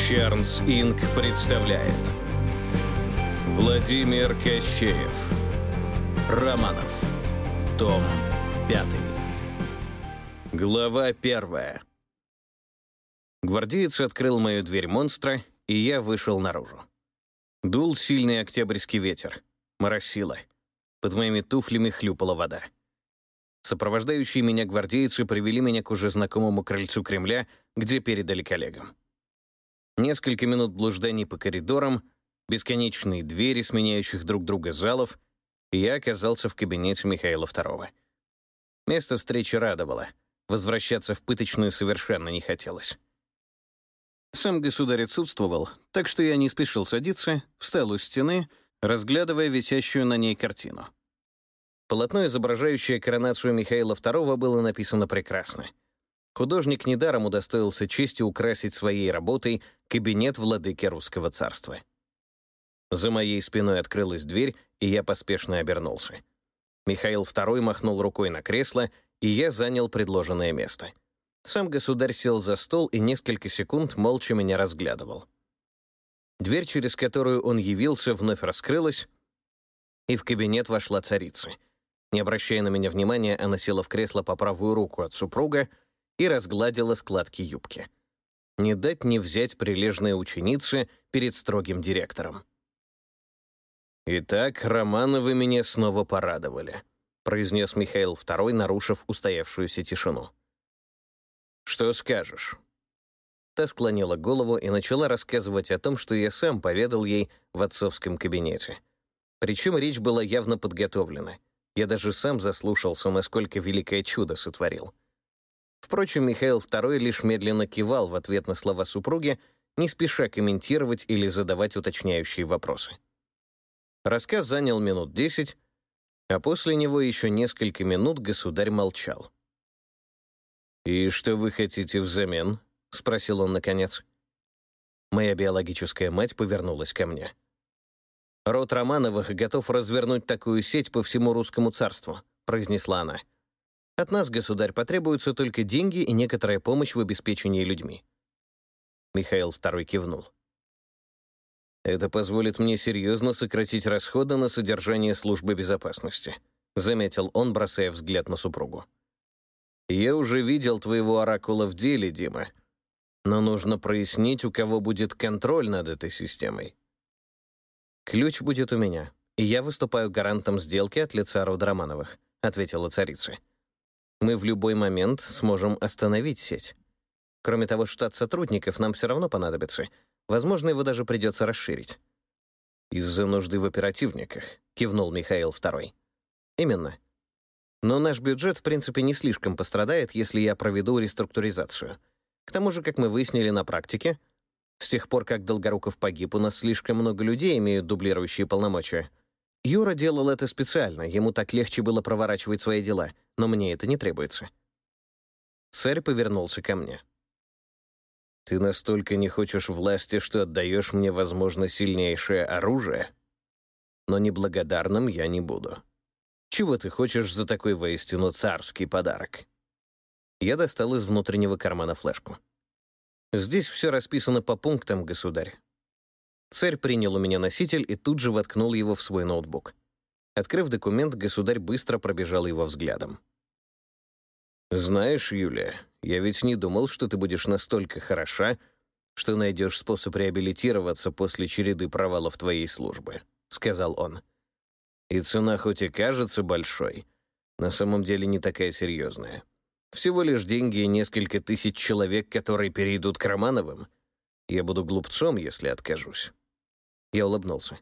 Чернс Инк представляет Владимир Кощеев. Романов. Том 5. Глава 1. Гвардеец открыл мою дверь монстра, и я вышел наружу. Дул сильный октябрьский ветер. Моросило. Под моими туфлями хлюпала вода. Сопровождающие меня гвардейцы привели меня к уже знакомому крыльцу Кремля, где передали коллегам. Несколько минут блужданий по коридорам, бесконечные двери, сменяющих друг друга залов, и я оказался в кабинете Михаила II. Место встречи радовало. Возвращаться в пыточную совершенно не хотелось. Сам государь отсутствовал, так что я не спешил садиться, встал у стены, разглядывая висящую на ней картину. Полотно, изображающее коронацию Михаила II, было написано прекрасно. Художник недаром удостоился чести украсить своей работой кабинет владыки Русского царства. За моей спиной открылась дверь, и я поспешно обернулся. Михаил II махнул рукой на кресло, и я занял предложенное место. Сам государь сел за стол и несколько секунд молча меня разглядывал. Дверь, через которую он явился, вновь раскрылась, и в кабинет вошла царица. Не обращая на меня внимания, она села в кресло по правую руку от супруга и разгладила складки юбки. Не дать не взять прилежная ученица перед строгим директором. «Итак, Романовы меня снова порадовали», — произнес Михаил II, нарушив устоявшуюся тишину. «Что скажешь?» Та склонила голову и начала рассказывать о том, что я сам поведал ей в отцовском кабинете. Причем речь была явно подготовлена. Я даже сам заслушался, насколько великое чудо сотворил. Впрочем, Михаил II лишь медленно кивал в ответ на слова супруги, не спеша комментировать или задавать уточняющие вопросы. Рассказ занял минут 10, а после него еще несколько минут государь молчал. «И что вы хотите взамен?» — спросил он наконец. Моя биологическая мать повернулась ко мне. «Род Романовых готов развернуть такую сеть по всему русскому царству», — произнесла она. «От нас, государь, потребуются только деньги и некоторая помощь в обеспечении людьми». Михаил II кивнул. «Это позволит мне серьезно сократить расходы на содержание службы безопасности», — заметил он, бросая взгляд на супругу. «Я уже видел твоего оракула в деле, Дима, но нужно прояснить, у кого будет контроль над этой системой». «Ключ будет у меня, и я выступаю гарантом сделки от лица рода Романовых», — ответила царица. «Мы в любой момент сможем остановить сеть. Кроме того, штат сотрудников нам все равно понадобится. Возможно, его даже придется расширить». «Из-за нужды в оперативниках», — кивнул Михаил II. «Именно. Но наш бюджет, в принципе, не слишком пострадает, если я проведу реструктуризацию. К тому же, как мы выяснили на практике, с тех пор, как Долгоруков погиб, у нас слишком много людей имеют дублирующие полномочия. Юра делал это специально, ему так легче было проворачивать свои дела, но мне это не требуется». Царь повернулся ко мне. «Ты настолько не хочешь власти, что отдаешь мне, возможно, сильнейшее оружие? Но неблагодарным я не буду. Чего ты хочешь за такой воистину царский подарок?» Я достал из внутреннего кармана флешку. «Здесь все расписано по пунктам, государь». Царь принял у меня носитель и тут же воткнул его в свой ноутбук. Открыв документ, государь быстро пробежал его взглядом. «Знаешь, Юлия, я ведь не думал, что ты будешь настолько хороша, что найдешь способ реабилитироваться после череды провалов твоей службы», — сказал он. «И цена хоть и кажется большой, на самом деле не такая серьезная. Всего лишь деньги и несколько тысяч человек, которые перейдут к Романовым. Я буду глупцом, если откажусь». Я улыбнулся.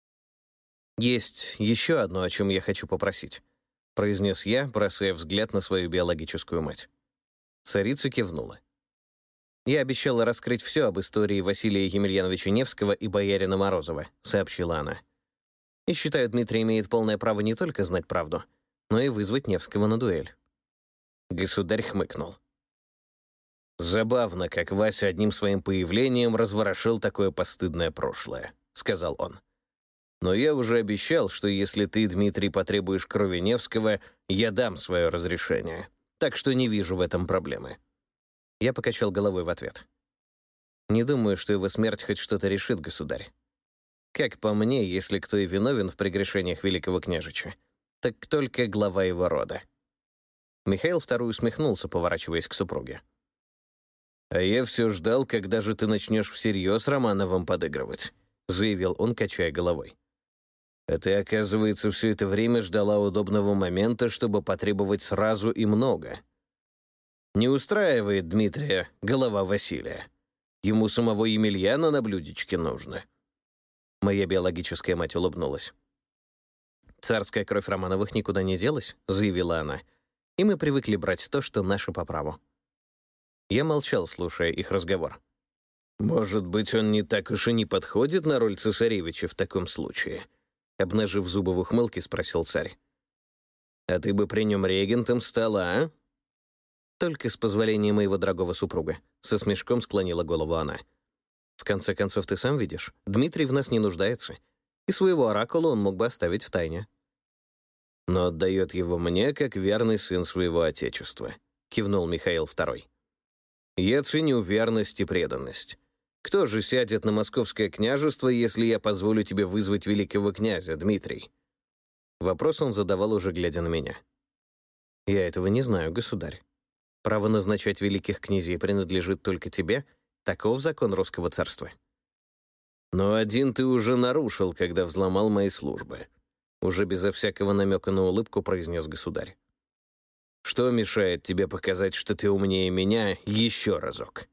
«Есть еще одно, о чем я хочу попросить», — произнес я, бросая взгляд на свою биологическую мать. Царица кивнула. «Я обещала раскрыть все об истории Василия Емельяновича Невского и боярина Морозова», — сообщила она. «И считаю, Дмитрий имеет полное право не только знать правду, но и вызвать Невского на дуэль». Государь хмыкнул. «Забавно, как Вася одним своим появлением разворошил такое постыдное прошлое», — сказал он. «Но я уже обещал, что если ты, Дмитрий, потребуешь крови Невского, я дам свое разрешение. Так что не вижу в этом проблемы». Я покачал головой в ответ. Не думаю, что его смерть хоть что-то решит, государь. Как по мне, если кто и виновен в прегрешениях великого княжича, так только глава его рода». Михаил II усмехнулся, поворачиваясь к супруге. «А я все ждал, когда же ты начнешь всерьез Романовым подыгрывать», — заявил он, качая головой. «А ты, оказывается, все это время ждала удобного момента, чтобы потребовать сразу и много. Не устраивает Дмитрия голова Василия. Ему самого Емельяна на блюдечке нужно». Моя биологическая мать улыбнулась. «Царская кровь Романовых никуда не делась», — заявила она, «и мы привыкли брать то, что наше по праву». Я молчал, слушая их разговор. «Может быть, он не так уж и не подходит на роль цесаревича в таком случае?» Обнажив зубы в ухмылке, спросил царь. «А ты бы при нем регентом стала, а?» «Только с позволения моего дорогого супруга», — со смешком склонила голову она. «В конце концов, ты сам видишь, Дмитрий в нас не нуждается, и своего оракула он мог бы оставить в тайне». «Но отдает его мне, как верный сын своего отечества», — кивнул Михаил II. «Я ценю верность и преданность. Кто же сядет на московское княжество, если я позволю тебе вызвать великого князя, Дмитрий?» Вопрос он задавал, уже глядя на меня. «Я этого не знаю, государь. Право назначать великих князей принадлежит только тебе. Таков закон русского царства». «Но один ты уже нарушил, когда взломал мои службы», — уже безо всякого намека на улыбку произнес государь. «Что мешает тебе показать, что ты умнее меня, еще разок?»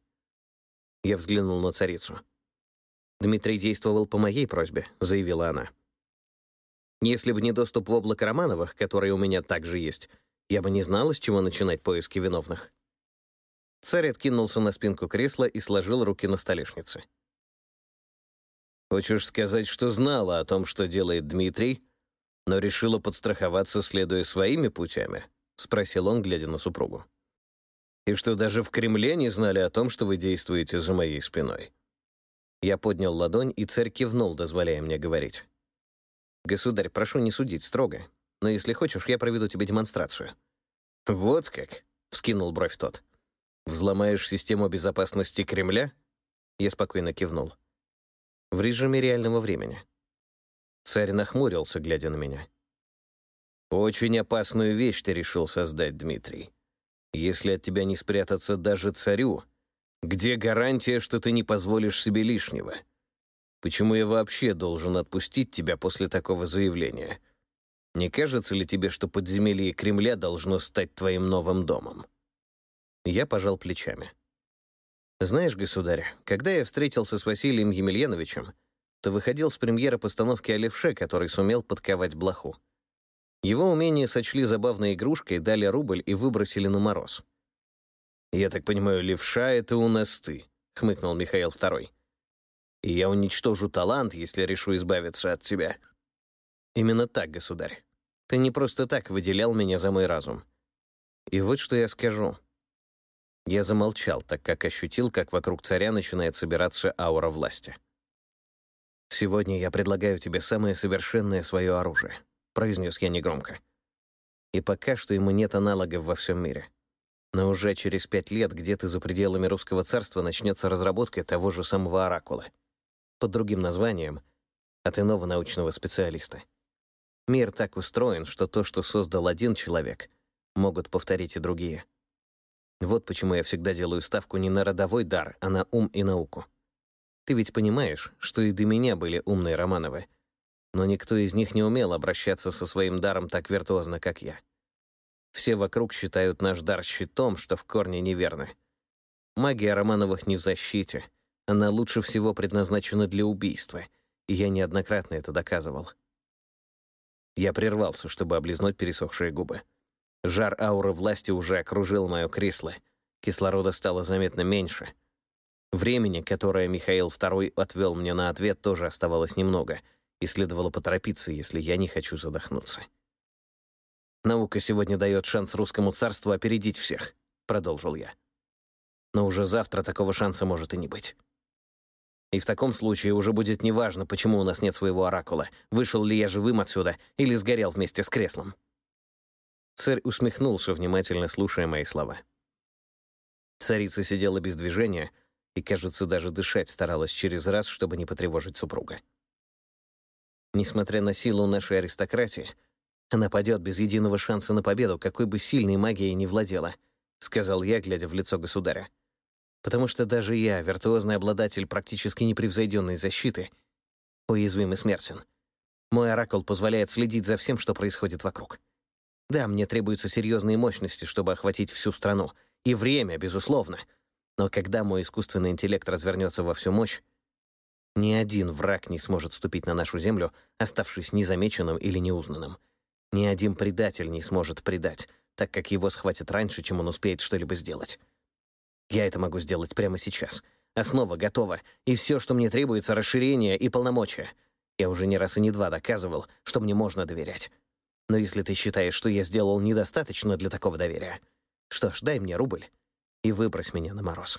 Я взглянул на царицу. «Дмитрий действовал по моей просьбе», — заявила она. «Если бы не доступ в облако Романовых, который у меня также есть, я бы не знала, с чего начинать поиски виновных». Царь откинулся на спинку кресла и сложил руки на столешнице. «Хочешь сказать, что знала о том, что делает Дмитрий, но решила подстраховаться, следуя своими путями?» — спросил он, глядя на супругу. «И что даже в Кремле не знали о том, что вы действуете за моей спиной?» Я поднял ладонь, и царь кивнул, дозволяя мне говорить. «Государь, прошу не судить строго, но если хочешь, я проведу тебе демонстрацию». «Вот как?» — вскинул бровь тот. «Взломаешь систему безопасности Кремля?» Я спокойно кивнул. «В режиме реального времени». Царь нахмурился, глядя на меня. «Очень опасную вещь ты решил создать, Дмитрий. Если от тебя не спрятаться даже царю, где гарантия, что ты не позволишь себе лишнего? Почему я вообще должен отпустить тебя после такого заявления? Не кажется ли тебе, что подземелье Кремля должно стать твоим новым домом?» Я пожал плечами. «Знаешь, государь, когда я встретился с Василием Емельяновичем, то выходил с премьеры постановки о левше, который сумел подковать блоху. Его умение сочли забавной игрушкой, дали рубль и выбросили на мороз». «Я так понимаю, левша — это у нас ты», — хмыкнул Михаил II. «И я уничтожу талант, если решу избавиться от тебя». «Именно так, государь. Ты не просто так выделял меня за мой разум. И вот что я скажу». Я замолчал, так как ощутил, как вокруг царя начинает собираться аура власти. «Сегодня я предлагаю тебе самое совершенное свое оружие», — произнес я негромко. «И пока что ему нет аналогов во всем мире. Но уже через 5 лет где-то за пределами русского царства начнется разработка того же самого оракула. Под другим названием — от иного научного специалиста. Мир так устроен, что то, что создал один человек, могут повторить и другие. Вот почему я всегда делаю ставку не на родовой дар, а на ум и науку. Ты ведь понимаешь, что и до меня были умные Романовы, но никто из них не умел обращаться со своим даром так виртуозно, как я. Все вокруг считают наш дар щитом, что в корне неверно. Магия Романовых не в защите. Она лучше всего предназначена для убийства, и я неоднократно это доказывал». Я прервался, чтобы облизнуть пересохшие губы. Жар ауры власти уже окружил мое кресло. Кислорода стало заметно меньше. Времени, которое Михаил II отвел мне на ответ, тоже оставалось немного, и следовало поторопиться, если я не хочу задохнуться. «Наука сегодня дает шанс русскому царству опередить всех», — продолжил я. «Но уже завтра такого шанса может и не быть. И в таком случае уже будет неважно, почему у нас нет своего оракула, вышел ли я живым отсюда или сгорел вместе с креслом». Царь усмехнулся, внимательно слушая мои слова. Царица сидела без движения, и, кажется, даже дышать старалась через раз, чтобы не потревожить супруга. Несмотря на силу нашей аристократии, она падет без единого шанса на победу, какой бы сильной магией ни владела, сказал я, глядя в лицо государя. Потому что даже я, виртуозный обладатель практически непревзойденной защиты, уязвим и смертен. Мой оракул позволяет следить за всем, что происходит вокруг. Да, мне требуются серьезные мощности, чтобы охватить всю страну, и время, безусловно. Но когда мой искусственный интеллект развернется во всю мощь, ни один враг не сможет ступить на нашу землю, оставшись незамеченным или неузнанным. Ни один предатель не сможет предать, так как его схватят раньше, чем он успеет что-либо сделать. Я это могу сделать прямо сейчас. Основа готова, и все, что мне требуется, расширение и полномочия. Я уже не раз и не два доказывал, что мне можно доверять. Но если ты считаешь, что я сделал недостаточно для такого доверия, что ж, дай мне рубль и выбрось меня на мороз.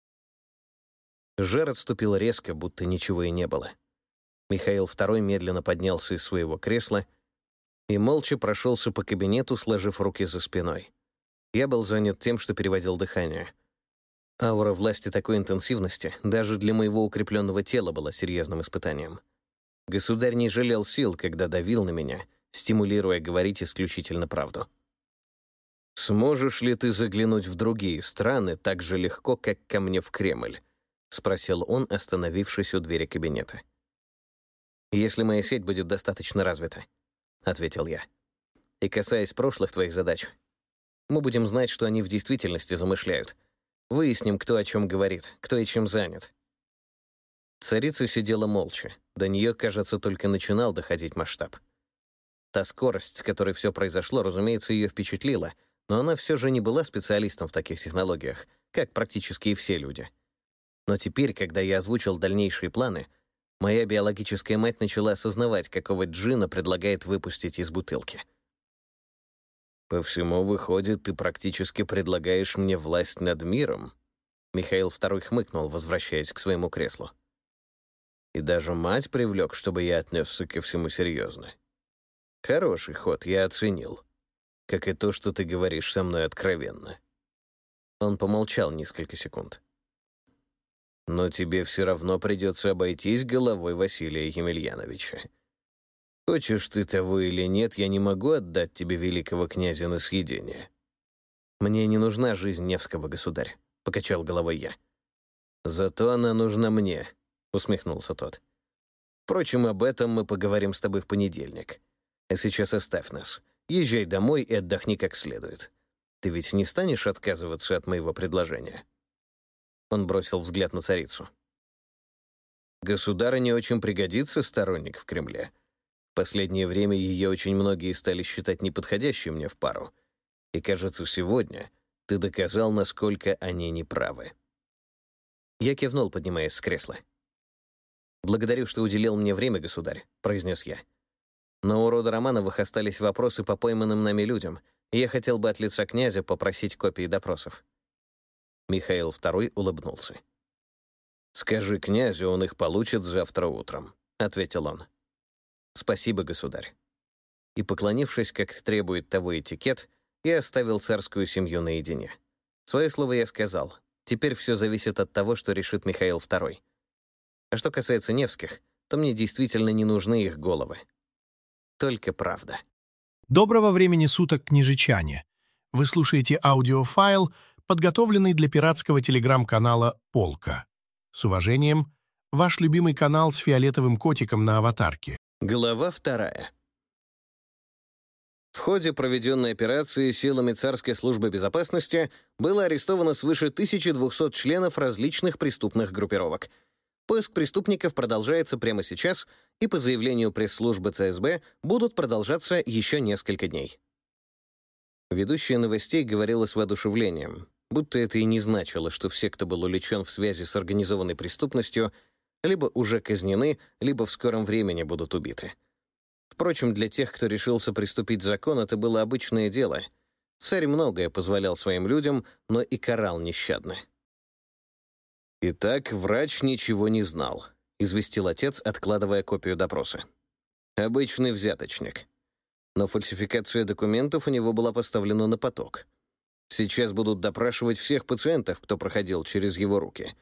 Жар отступил резко, будто ничего и не было. Михаил II медленно поднялся из своего кресла и молча прошелся по кабинету, сложив руки за спиной. Я был занят тем, что переводил дыхание. Аура власти такой интенсивности даже для моего укрепленного тела была серьезным испытанием. Государь не жалел сил, когда давил на меня, стимулируя говорить исключительно правду. «Сможешь ли ты заглянуть в другие страны так же легко, как ко мне в Кремль?» — спросил он, остановившись у двери кабинета. «Если моя сеть будет достаточно развита», — ответил я. «И касаясь прошлых твоих задач, мы будем знать, что они в действительности замышляют. Выясним, кто о чем говорит, кто и чем занят». Царица сидела молча. До нее, кажется, только начинал доходить масштаб. Та скорость, с которой все произошло, разумеется, ее впечатлила, но она все же не была специалистом в таких технологиях, как практически и все люди. Но теперь, когда я озвучил дальнейшие планы, моя биологическая мать начала осознавать, какого джина предлагает выпустить из бутылки. «По всему выходит, ты практически предлагаешь мне власть над миром?» Михаил II хмыкнул, возвращаясь к своему креслу. «И даже мать привлек, чтобы я отнесся ко всему серьезно. Хороший ход, я оценил. Как и то, что ты говоришь со мной откровенно». Он помолчал несколько секунд. «Но тебе все равно придется обойтись головой Василия Емельяновича. Хочешь ты того или нет, я не могу отдать тебе великого князя на съедение». «Мне не нужна жизнь Невского, государь», — покачал головой я. «Зато она нужна мне», — усмехнулся тот. «Впрочем, об этом мы поговорим с тобой в понедельник. А сейчас оставь нас. Езжай домой и отдохни как следует. Ты ведь не станешь отказываться от моего предложения?» Он бросил взгляд на царицу. «Государыне очень пригодится сторонник в Кремле. В последнее время ее очень многие стали считать неподходящей мне в пару. И, кажется, сегодня ты доказал, насколько они неправы». Я кивнул, поднимаясь с кресла. «Благодарю, что уделил мне время, государь», — произнес я. «Но у рода Романовых остались вопросы по пойманным нами людям, и я хотел бы от лица князя попросить копии допросов». Михаил II улыбнулся. «Скажи князю, он их получит завтра утром», — ответил он. «Спасибо, государь». И, поклонившись, как требует того этикет, я оставил царскую семью наедине. Свое слово я сказал. Теперь все зависит от того, что решит Михаил II. А что касается Невских, то мне действительно не нужны их головы. Только правда. Доброго времени суток, княжичане! Вы слушаете аудиофайл, подготовленный для пиратского телеграм-канала «Полка». С уважением, ваш любимый канал с фиолетовым котиком на аватарке. Глава 2. В ходе проведенной операции силами царской службы безопасности было арестовано свыше 1200 членов различных преступных группировок. Поиск преступников продолжается прямо сейчас, и по заявлению пресс-службы ЦСБ будут продолжаться еще несколько дней. Ведущая новостей говорила с воодушевлением, будто это и не значило, что все, кто был увлечен в связи с организованной преступностью, либо уже казнены, либо в скором времени будут убиты. Впрочем, для тех, кто решился приступить закон, это было обычное дело. Царь многое позволял своим людям, но и карал нещадно. «Итак, врач ничего не знал», — известил отец, откладывая копию допроса. «Обычный взяточник. Но фальсификация документов у него была поставлена на поток. Сейчас будут допрашивать всех пациентов, кто проходил через его руки.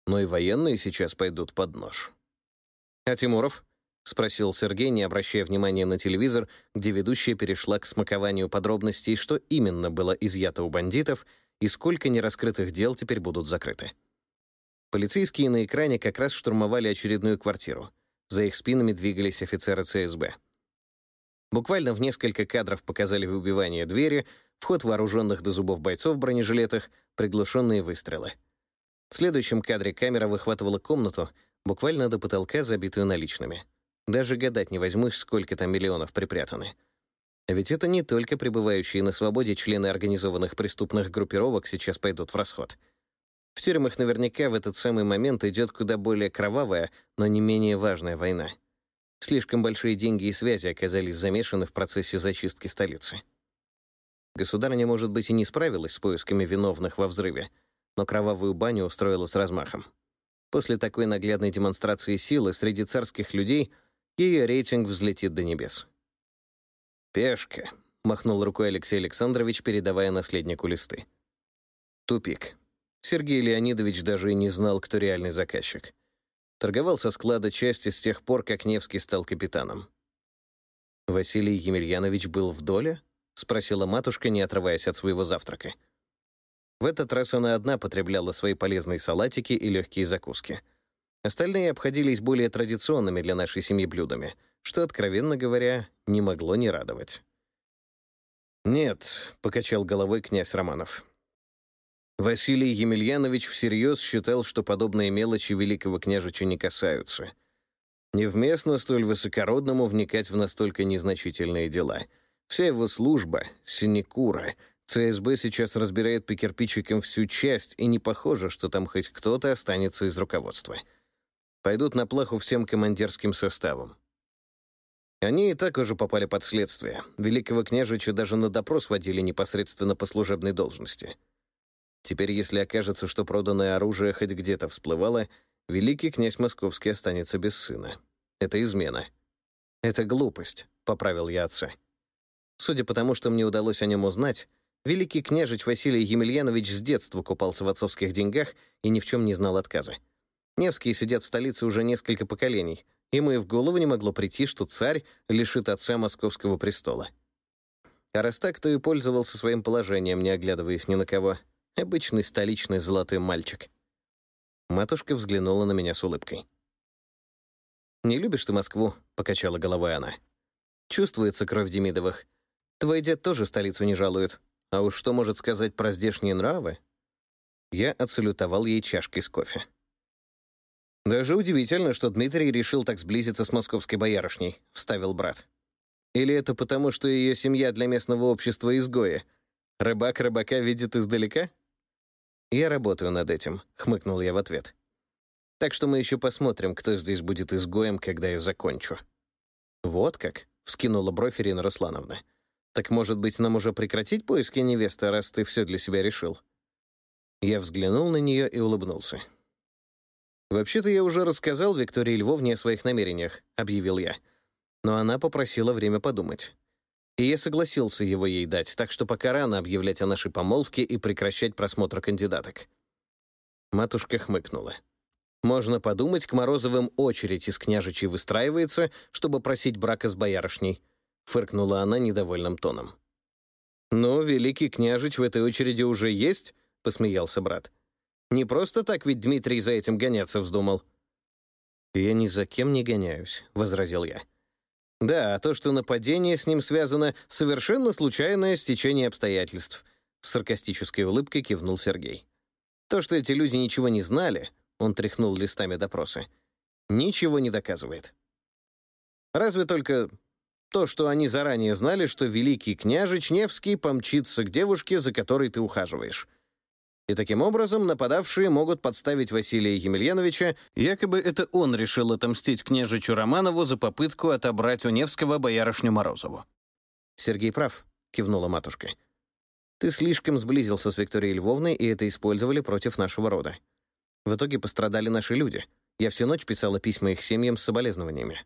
но и военные сейчас пойдут под нож. «А Тимуров?» — спросил Сергей, не обращая внимания на телевизор, где ведущая перешла к смакованию подробностей, что именно было изъято у бандитов и сколько нераскрытых дел теперь будут закрыты. Полицейские на экране как раз штурмовали очередную квартиру. За их спинами двигались офицеры ЦСБ. Буквально в несколько кадров показали выбивание двери, вход вооруженных до зубов бойцов в бронежилетах, приглушенные выстрелы. В следующем кадре камера выхватывала комнату, буквально до потолка, забитую наличными. Даже гадать не возьмусь, сколько там миллионов припрятаны. А ведь это не только пребывающие на свободе члены организованных преступных группировок сейчас пойдут в расход. В тюрьмах наверняка в этот самый момент идет куда более кровавая, но не менее важная война. Слишком большие деньги и связи оказались замешаны в процессе зачистки столицы. Государыня, может быть, и не справилась с поисками виновных во взрыве, но кровавую баню устроила с размахом. После такой наглядной демонстрации силы среди царских людей ее рейтинг взлетит до небес. «Пешка», — махнул рукой Алексей Александрович, передавая наследнику листы. Тупик. Сергей Леонидович даже и не знал, кто реальный заказчик. Торговал со склада части с тех пор, как Невский стал капитаном. «Василий Емельянович был в доле?» — спросила матушка, не отрываясь от своего завтрака. В этот раз она одна потребляла свои полезные салатики и легкие закуски. Остальные обходились более традиционными для нашей семьи блюдами, что, откровенно говоря, не могло не радовать. «Нет», — покачал головой князь Романов. Василий Емельянович всерьез считал, что подобные мелочи великого княжича не касаются. Невместно столь высокородному вникать в настолько незначительные дела. Вся его служба, синекура, ЦСБ сейчас разбирает по кирпичикам всю часть, и не похоже, что там хоть кто-то останется из руководства. Пойдут на плаху всем командирским составом. Они и так уже попали под следствие. Великого княжича даже на допрос водили непосредственно по служебной должности. Теперь, если окажется, что проданное оружие хоть где-то всплывало, великий князь Московский останется без сына. Это измена. «Это глупость», — поправил я отца. Судя по тому, что мне удалось о нем узнать, великий княжич Василий Емельянович с детства купался в отцовских деньгах и ни в чем не знал отказа. Невские сидят в столице уже несколько поколений, ему и в голову не могло прийти, что царь лишит отца московского престола. А раз так, то и пользовался своим положением, не оглядываясь ни на кого. Обычный столичный золотой мальчик. Матушка взглянула на меня с улыбкой. «Не любишь ты Москву?» — покачала головой она. «Чувствуется кровь Демидовых. Твой дед тоже столицу не жалует. А уж что может сказать про здешние нравы?» Я отсалютовал ей чашкой с кофе. «Даже удивительно, что Дмитрий решил так сблизиться с московской боярышней», — вставил брат. «Или это потому, что ее семья для местного общества изгоя? Рыбак рыбака видит издалека?» «Я работаю над этим», — хмыкнул я в ответ. «Так что мы еще посмотрим, кто здесь будет изгоем, когда я закончу». «Вот как?» — вскинула бровь Ирина Руслановна. «Так, может быть, нам уже прекратить поиски невесты, раз ты все для себя решил?» Я взглянул на нее и улыбнулся. «Вообще-то я уже рассказал Виктории Львовне о своих намерениях», — объявил я. Но она попросила время подумать. И я согласился его ей дать, так что пока рано объявлять о нашей помолвке и прекращать просмотр кандидаток. Матушка хмыкнула. «Можно подумать, к Морозовым очередь из княжичей выстраивается, чтобы просить брака с боярышней», — фыркнула она недовольным тоном. «Ну, великий княжич в этой очереди уже есть?» — посмеялся брат. «Не просто так ведь Дмитрий за этим гоняться вздумал». «Я ни за кем не гоняюсь», — возразил я. «Да, а то, что нападение с ним связано, совершенно случайное стечение обстоятельств», — с саркастической улыбкой кивнул Сергей. «То, что эти люди ничего не знали», — он тряхнул листами допроса, — «ничего не доказывает. Разве только то, что они заранее знали, что великий княжич Невский помчится к девушке, за которой ты ухаживаешь. И таким образом нападавшие могут подставить Василия Емельяновича, якобы это он решил отомстить княжичу Романову за попытку отобрать у Невского боярышню Морозову». «Сергей прав», — кивнула матушка. «Ты слишком сблизился с Викторией Львовной, и это использовали против нашего рода. В итоге пострадали наши люди. Я всю ночь писала письма их семьям с соболезнованиями».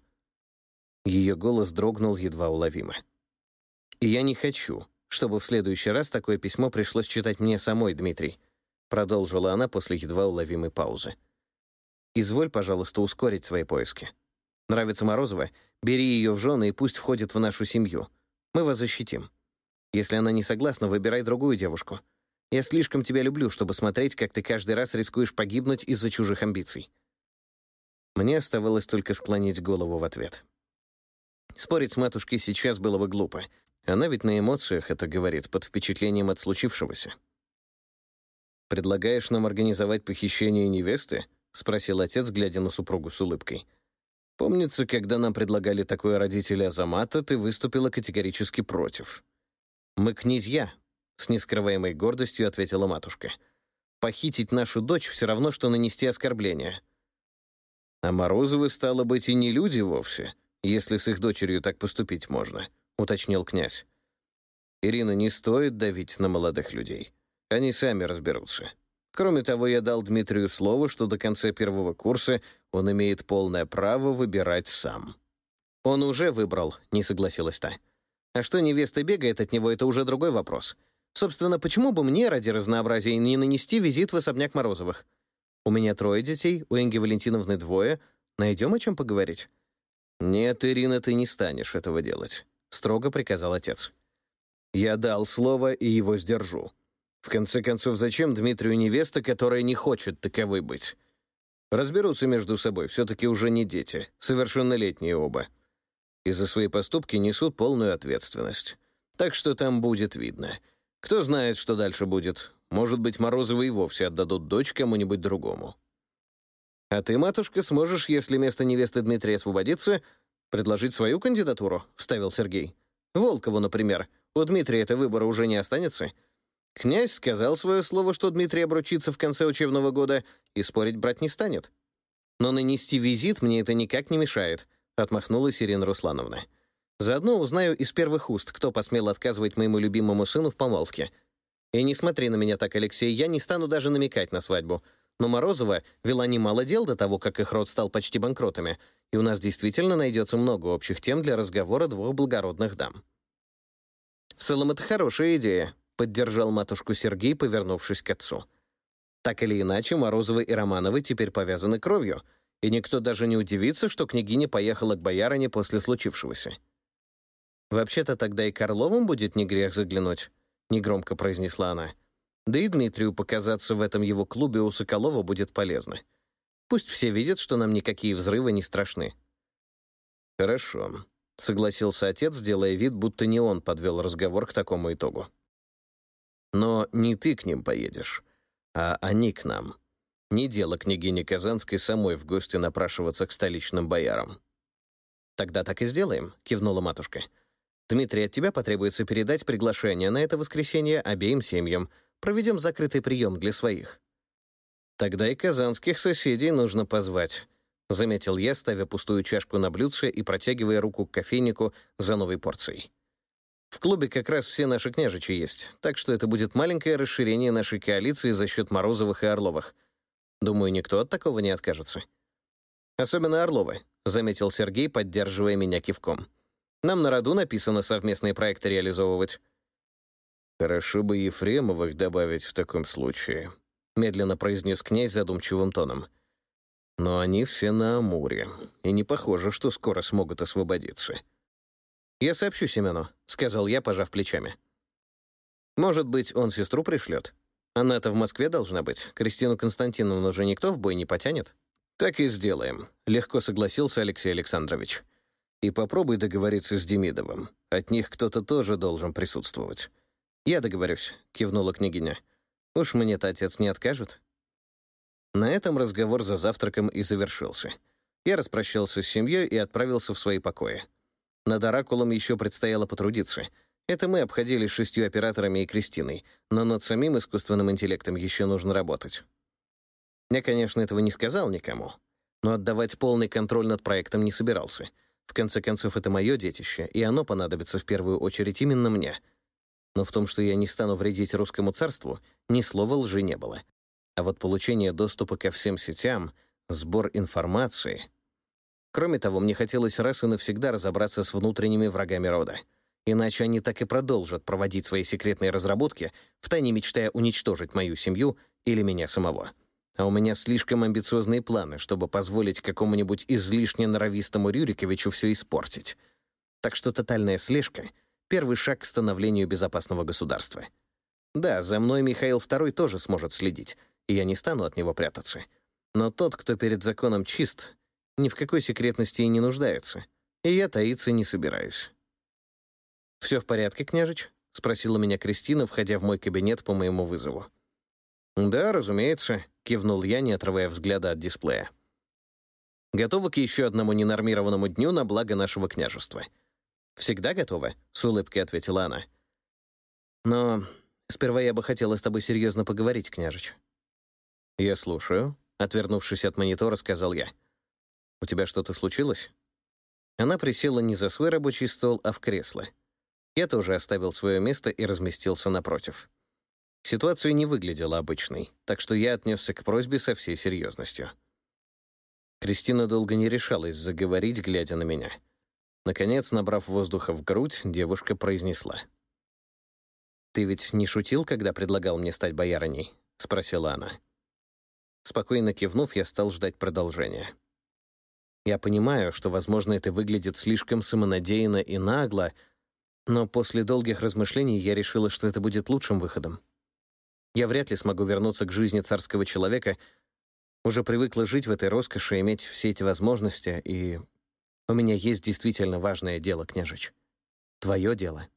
Ее голос дрогнул едва уловимо. «И я не хочу, чтобы в следующий раз такое письмо пришлось читать мне самой, Дмитрий», продолжила она после едва уловимой паузы. Изволь, пожалуйста, ускорить свои поиски. Нравится Морозова? Бери ее в жены и пусть входит в нашу семью. Мы вас защитим. Если она не согласна, выбирай другую девушку. Я слишком тебя люблю, чтобы смотреть, как ты каждый раз рискуешь погибнуть из-за чужих амбиций». Мне оставалось только склонить голову в ответ. Спорить с матушкой сейчас было бы глупо. Она ведь на эмоциях это говорит, под впечатлением от случившегося. «Предлагаешь нам организовать похищение невесты?» — спросил отец, глядя на супругу с улыбкой. «Помнится, когда нам предлагали такое родители Азамата, ты выступила категорически против». «Мы князья», — с нескрываемой гордостью ответила матушка. «Похитить нашу дочь все равно, что нанести оскорбление». «А Морозовы, стало быть, и не люди вовсе, если с их дочерью так поступить можно», — уточнил князь. «Ирина, не стоит давить на молодых людей. Они сами разберутся. Кроме того, я дал Дмитрию слово, что до конца первого курса он имеет полное право выбирать сам». «Он уже выбрал», — не согласилась та. «А что невеста бегает от него, это уже другой вопрос. Собственно, почему бы мне, ради разнообразия, не нанести визит в особняк Морозовых? У меня 3 детей, у Инги Валентиновны 2. Найдем о чем поговорить?» «Нет, Ирина, ты не станешь этого делать», — строго приказал отец. «Я дал слово и его сдержу. В конце концов, зачем Дмитрию невеста, которая не хочет таковой быть? Разберутся между собой, все-таки уже не дети, совершеннолетние оба. И за свои поступки несут полную ответственность. Так что там будет видно. Кто знает, что дальше будет. Может быть, Морозовы и вовсе отдадут дочь кому-нибудь другому. А ты, матушка, сможешь, если место невесты Дмитрия освободится, предложить свою кандидатуру?» — вставил Сергей. «Волкову, например. У Дмитрия-то выбора уже не останется. Князь сказал свое слово, что Дмитрий обручится в конце учебного года, и спорить брать не станет. Но нанести визит мне это никак не мешает», — отмахнулась Ирина Руслановна. «Заодно узнаю из первых уст, кто посмел отказывать моему любимому сыну в помолвке. И не смотри на меня так, Алексей, я не стану даже намекать на свадьбу. Но Морозова вела немало дел до того, как их род стал почти банкротами, и у нас действительно найдется много общих тем для разговора 2 благородных дам». «В целом, это хорошая идея», — поддержал матушку Сергей, повернувшись к отцу. «Так или иначе, Морозовы и Романовы теперь повязаны кровью, и никто даже не удивится, что княгиня поехала к боярине после случившегося». «Вообще-то тогда и Карловым будет не грех заглянуть», — негромко произнесла она. «Да и Дмитрию показаться в этом его клубе у Соколова будет полезно. Пусть все видят, что нам никакие взрывы не страшны». «Хорошо», — согласился отец, делая вид, будто не он подвел разговор к такому итогу. «Но не ты к ним поедешь, а они к нам. Не дело княгини Казанской самой в гости напрашиваться к столичным боярам». «Тогда так и сделаем», — кивнула матушка. «Дмитрий, от тебя потребуется передать приглашение на это воскресенье обеим семьям. Проведем закрытый прием для своих». «Тогда и казанских соседей нужно позвать», — заметил я, ставя пустую чашку на блюдце и протягивая руку к кофейнику за новой порцией. «В клубе как раз все наши княжичи есть, так что это будет маленькое расширение нашей коалиции за счет Морозовых и Орловых. Думаю, никто от такого не откажется». «Особенно Орловы», — заметил Сергей, поддерживая меня кивком. «Нам на роду написано совместные проекты реализовывать». «Хорошо бы Ефремовых добавить в таком случае», — медленно произнес князь задумчивым тоном. «Но они все на Амуре, и не похоже, что скоро смогут освободиться». «Я сообщу Семену», — сказал я, пожав плечами. «Может быть, он сестру пришлет? Она-то в Москве должна быть. Кристину Константиновну уже никто в бой не потянет». «Так и сделаем», — легко согласился Алексей Александрович. «И попробуй договориться с Демидовым. От них кто-то тоже должен присутствовать». «Я договорюсь», — кивнула княгиня. «Уж мне-то отец не откажет». На этом разговор за завтраком и завершился. Я распрощался с семьей и отправился в свои покои. Над оракулом еще предстояло потрудиться. Это мы обходились 6 операторами и Кристиной, но над самим искусственным интеллектом еще нужно работать. Я, конечно, этого не сказал никому, но отдавать полный контроль над проектом не собирался. В конце концов, это мое детище, и оно понадобится в первую очередь именно мне. Но в том, что я не стану вредить русскому царству, ни слова лжи не было. А вот получение доступа ко всем сетям, сбор информации... Кроме того, мне хотелось раз и навсегда разобраться с внутренними врагами рода. Иначе они так и продолжат проводить свои секретные разработки, втайне мечтая уничтожить мою семью или меня самого. А у меня слишком амбициозные планы, чтобы позволить какому-нибудь излишне норовистому Рюриковичу все испортить. Так что тотальная слежка — первый шаг к становлению безопасного государства. Да, за мной Михаил II тоже сможет следить, и я не стану от него прятаться. Но тот, кто перед законом чист, ни в какой секретности и не нуждается, и я таиться не собираюсь. «Все в порядке, княжич?» — спросила меня Кристина, входя в мой кабинет по моему вызову. «Да, разумеется», — кивнул я, не отрывая взгляда от дисплея. «Готова к еще одному ненормированному дню на благо нашего княжества?» «Всегда готова», — с улыбкой ответила она. «Но сперва я бы хотела с тобой серьезно поговорить, княжич». «Я слушаю», — отвернувшись от монитора, сказал я. «У тебя что-то случилось?» Она присела не за свой рабочий стол, а в кресло. Я тоже оставил свое место и разместился напротив. Ситуация не выглядела обычной, так что я отнесся к просьбе со всей серьезностью. Кристина долго не решалась заговорить, глядя на меня. Наконец, набрав воздуха в грудь, девушка произнесла. «Ты ведь не шутил, когда предлагал мне стать боярыней?» — спросила она. Спокойно кивнув, я стал ждать продолжения. «Я понимаю, что, возможно, это выглядит слишком самонадеянно и нагло, но после долгих размышлений я решила, что это будет лучшим выходом. Я вряд ли смогу вернуться к жизни царского человека, уже привыкла жить в этой роскоши, иметь все эти возможности, и у меня есть действительно важное дело, княжич. Твое дело.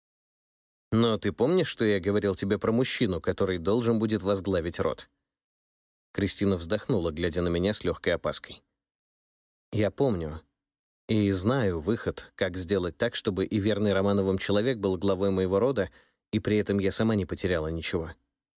Но ты помнишь, что я говорил тебе про мужчину, который должен будет возглавить род?» Кристина вздохнула, глядя на меня с легкой опаской. «Я помню. И знаю выход, как сделать так, чтобы и верный Романовым человек был главой моего рода, и при этом я сама не потеряла ничего.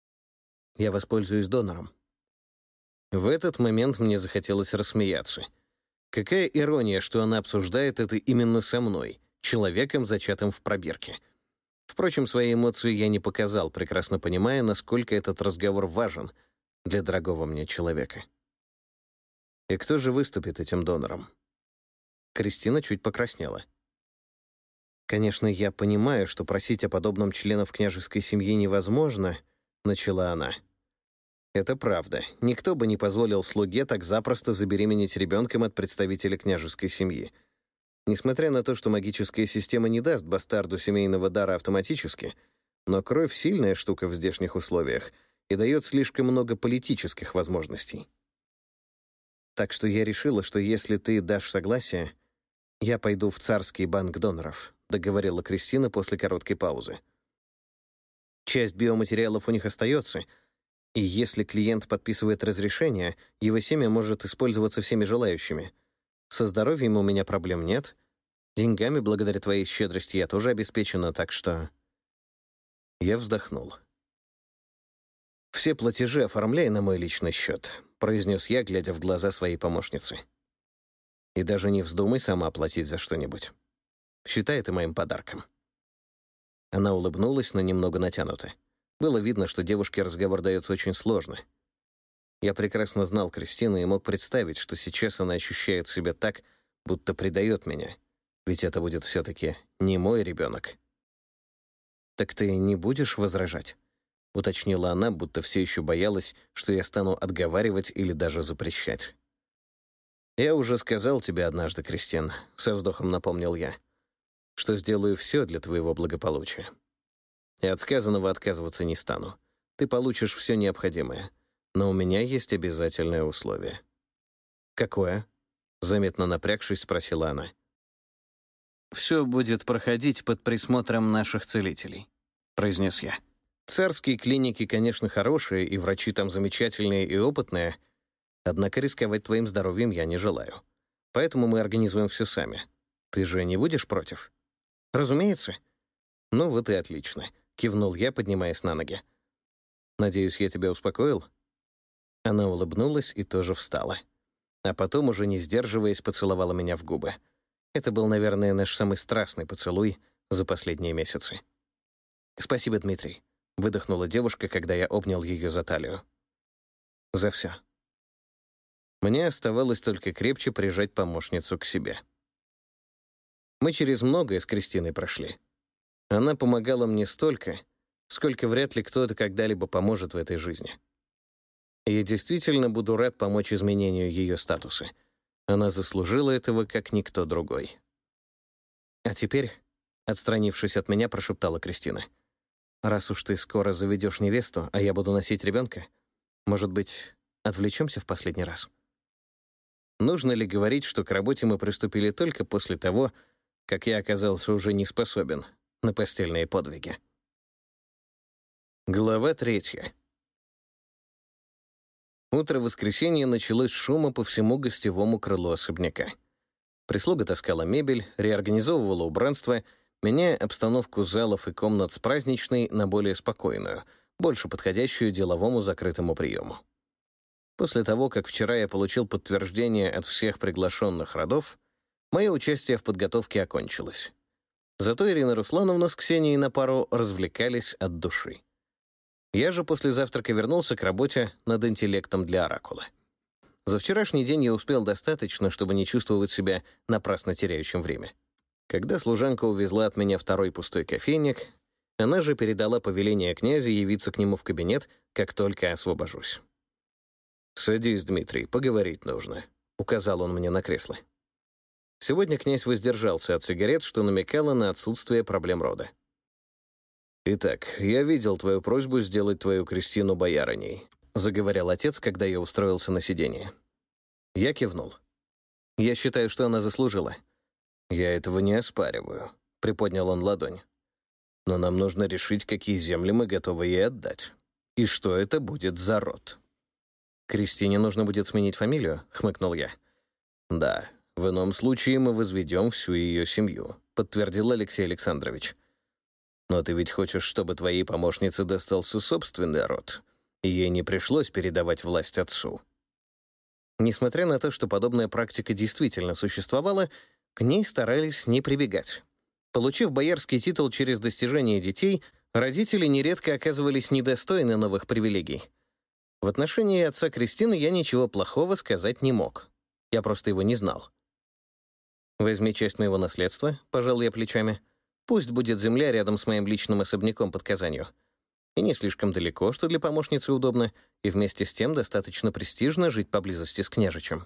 Я воспользуюсь донором». В этот момент мне захотелось рассмеяться. Какая ирония, что она обсуждает это именно со мной, человеком, зачатым в пробирке. Впрочем, свои эмоции я не показал, прекрасно понимая, насколько этот разговор важен для дорогого мне человека. И кто же выступит этим донором? Кристина чуть покраснела. «Конечно, я понимаю, что просить о подобном членов княжеской семьи невозможно», — начала она. «Это правда. Никто бы не позволил слуге так запросто забеременеть ребенком от представителя княжеской семьи. Несмотря на то, что магическая система не даст бастарду семейного дара автоматически, но кровь — сильная штука в здешних условиях и дает слишком много политических возможностей. Так что я решила, что если ты дашь согласие, я пойду в царский банк доноров», — договорила Кристина после короткой паузы. «Часть биоматериалов у них остается, и если клиент подписывает разрешение, его семя может использоваться всеми желающими. Со здоровьем у меня проблем нет. Деньгами, благодаря твоей щедрости, я тоже обеспечена, так что...» Я вздохнул. «Все платежи оформляй на мой личный счет», — произнес я, глядя в глаза своей помощницы. «И даже не вздумай сама оплатить за что-нибудь. Считай это моим подарком». Она улыбнулась, но немного натянуто. Было видно, что девушке разговор дается очень сложно. Я прекрасно знал Кристину и мог представить, что сейчас она ощущает себя так, будто предает меня, ведь это будет все-таки не мой ребенок. «Так ты не будешь возражать?» — уточнила она, будто все еще боялась, что я стану отговаривать или даже запрещать. «Я уже сказал тебе однажды, Кристин», — со вздохом напомнил я, «что сделаю все для твоего благополучия. И от сказанного отказываться не стану. Ты получишь все необходимое. Но у меня есть обязательное условие». «Какое?» — заметно напрягшись, спросила она. «Все будет проходить под присмотром наших целителей», — произнес я. «Царские клиники, конечно, хорошие, и врачи там замечательные и опытные, однако рисковать твоим здоровьем я не желаю. Поэтому мы организуем все сами. Ты же не будешь против?» «Разумеется». «Ну вот и отлично», — кивнул я, поднимаясь на ноги. «Надеюсь, я тебя успокоил?» Она улыбнулась и тоже встала. А потом, уже не сдерживаясь, поцеловала меня в губы. Это был, наверное, наш самый страстный поцелуй за последние месяцы. «Спасибо, Дмитрий», — выдохнула девушка, когда я обнял ее за талию. «За все». Мне оставалось только крепче прижать помощницу к себе. Мы через многое с Кристиной прошли. Она помогала мне столько, сколько вряд ли кто-то когда-либо поможет в этой жизни. Я действительно буду рад помочь изменению ее статуса. Она заслужила этого, как никто другой. А теперь, отстранившись от меня, прошептала Кристина. «Раз уж ты скоро заведешь невесту, а я буду носить ребенка, может быть, отвлечемся в последний раз?» Нужно ли говорить, что к работе мы приступили только после того, как я оказался уже не способен на постельные подвиги? Глава 3. Утро воскресенья началось с шума по всему гостевому крылу особняка. Прислуга таскала мебель, реорганизовывала убранство, меняя обстановку залов и комнат с праздничной на более спокойную, больше подходящую деловому закрытому приему. После того, как вчера я получил подтверждение от всех приглашенных родов, мое участие в подготовке окончилось. Зато Ирина Руслановна с Ксенией на пару развлекались от души. Я же после завтрака вернулся к работе над интеллектом для оракула. За вчерашний день я успел достаточно, чтобы не чувствовать себя напрасно теряющим время. Когда служанка увезла от меня второй пустой кофейник, она же передала повеление князя явиться к нему в кабинет, как только освобожусь. «Садись, Дмитрий, поговорить нужно», — указал он мне на кресло. Сегодня князь воздержался от сигарет, что намекало на отсутствие проблем рода. «Итак, я видел твою просьбу сделать твою Кристину боярыней», — заговорил отец, когда я устроился на сиденье. Я кивнул. «Я считаю, что она заслужила». «Я этого не оспариваю», — приподнял он ладонь. «Но нам нужно решить, какие земли мы готовы ей отдать. И что это будет за род». «Кристине нужно будет сменить фамилию?» — хмыкнул я. «Да, в ином случае мы возведем всю ее семью», — подтвердил Алексей Александрович. «Но ты ведь хочешь, чтобы твоей помощнице достался собственный род, и ей не пришлось передавать власть отцу». Несмотря на то, что подобная практика действительно существовала, к ней старались не прибегать. Получив боярский титул через достижение детей, родители нередко оказывались недостойны новых привилегий. В отношении отца Кристины я ничего плохого сказать не мог. Я просто его не знал. «Возьми часть моего наследства», — пожал я плечами. «Пусть будет земля рядом с моим личным особняком под Казанью. И не слишком далеко, что для помощницы удобно, и вместе с тем достаточно престижно жить поблизости с княжичем».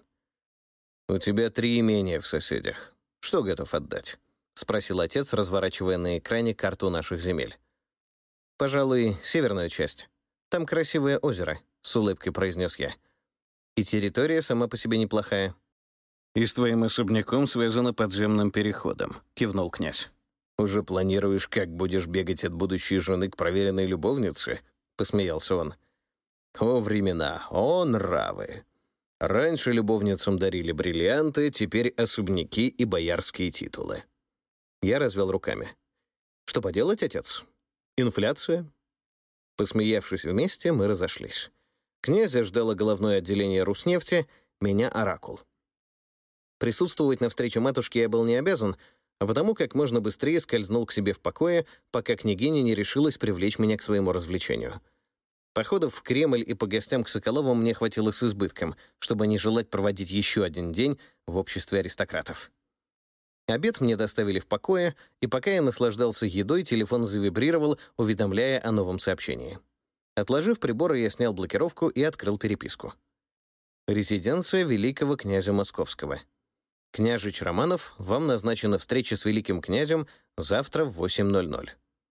«У тебя 3 имения в соседях. Что готов отдать?» — спросил отец, разворачивая на экране карту наших земель. «Пожалуй, северную часть. Там красивое озеро», — с улыбкой произнес я. «И территория сама по себе неплохая». «И с твоим особняком связано подземным переходом», — кивнул князь. «Уже планируешь, как будешь бегать от будущей жены к проверенной любовнице?» — посмеялся он. «О времена, о нравы! Раньше любовницам дарили бриллианты, теперь особняки и боярские титулы». Я развел руками. «Что поделать, отец? Инфляция?» Посмеявшись вместе, мы разошлись. Князя ждало головное отделение Руснефти, меня — оракул. Присутствовать на встрече матушки я был не обязан, а потому как можно быстрее скользнул к себе в покое, пока княгиня не решилась привлечь меня к своему развлечению. Походов в Кремль и по гостям к Соколовым мне хватило с избытком, чтобы не желать проводить еще один день в обществе аристократов. Обед мне доставили в покое, и пока я наслаждался едой, телефон завибрировал, уведомляя о новом сообщении. Отложив приборы, я снял блокировку и открыл переписку. Резиденция великого князя Московского. Княжич Романов, вам назначена встреча с великим князем завтра в 8:00.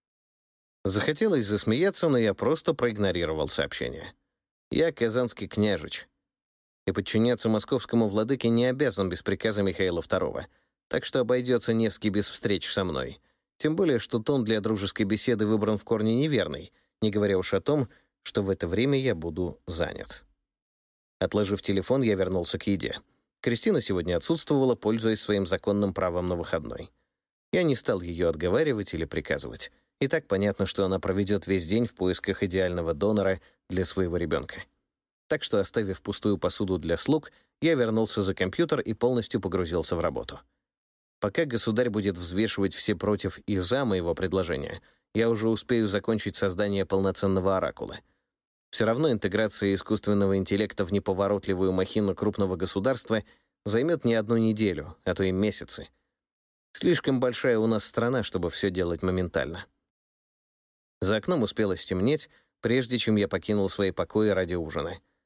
Захотелось засмеяться, но я просто проигнорировал сообщение. Я казанский княжич, и подчиняться московскому владыке не обязан без приказа Михаила II, так что обойдется Невский без встреч со мной. Тем более, что тон для дружеской беседы выбран в корне неверный, не говоря уж о том, что в это время я буду занят. Отложив телефон, я вернулся к еде. Кристина сегодня отсутствовала, пользуясь своим законным правом на выходной. Я не стал ее отговаривать или приказывать. И так понятно, что она проведет весь день в поисках идеального донора для своего ребенка. Так что, оставив пустую посуду для слуг, я вернулся за компьютер и полностью погрузился в работу. Пока государь будет взвешивать все против и за моего предложения, я уже успею закончить создание полноценного оракула. Все равно интеграция искусственного интеллекта в неповоротливую махину крупного государства займет не одну неделю, а то и месяцы. Слишком большая у нас страна, чтобы все делать моментально. За окном успело стемнеть, прежде чем я покинул свои покои ради ужина.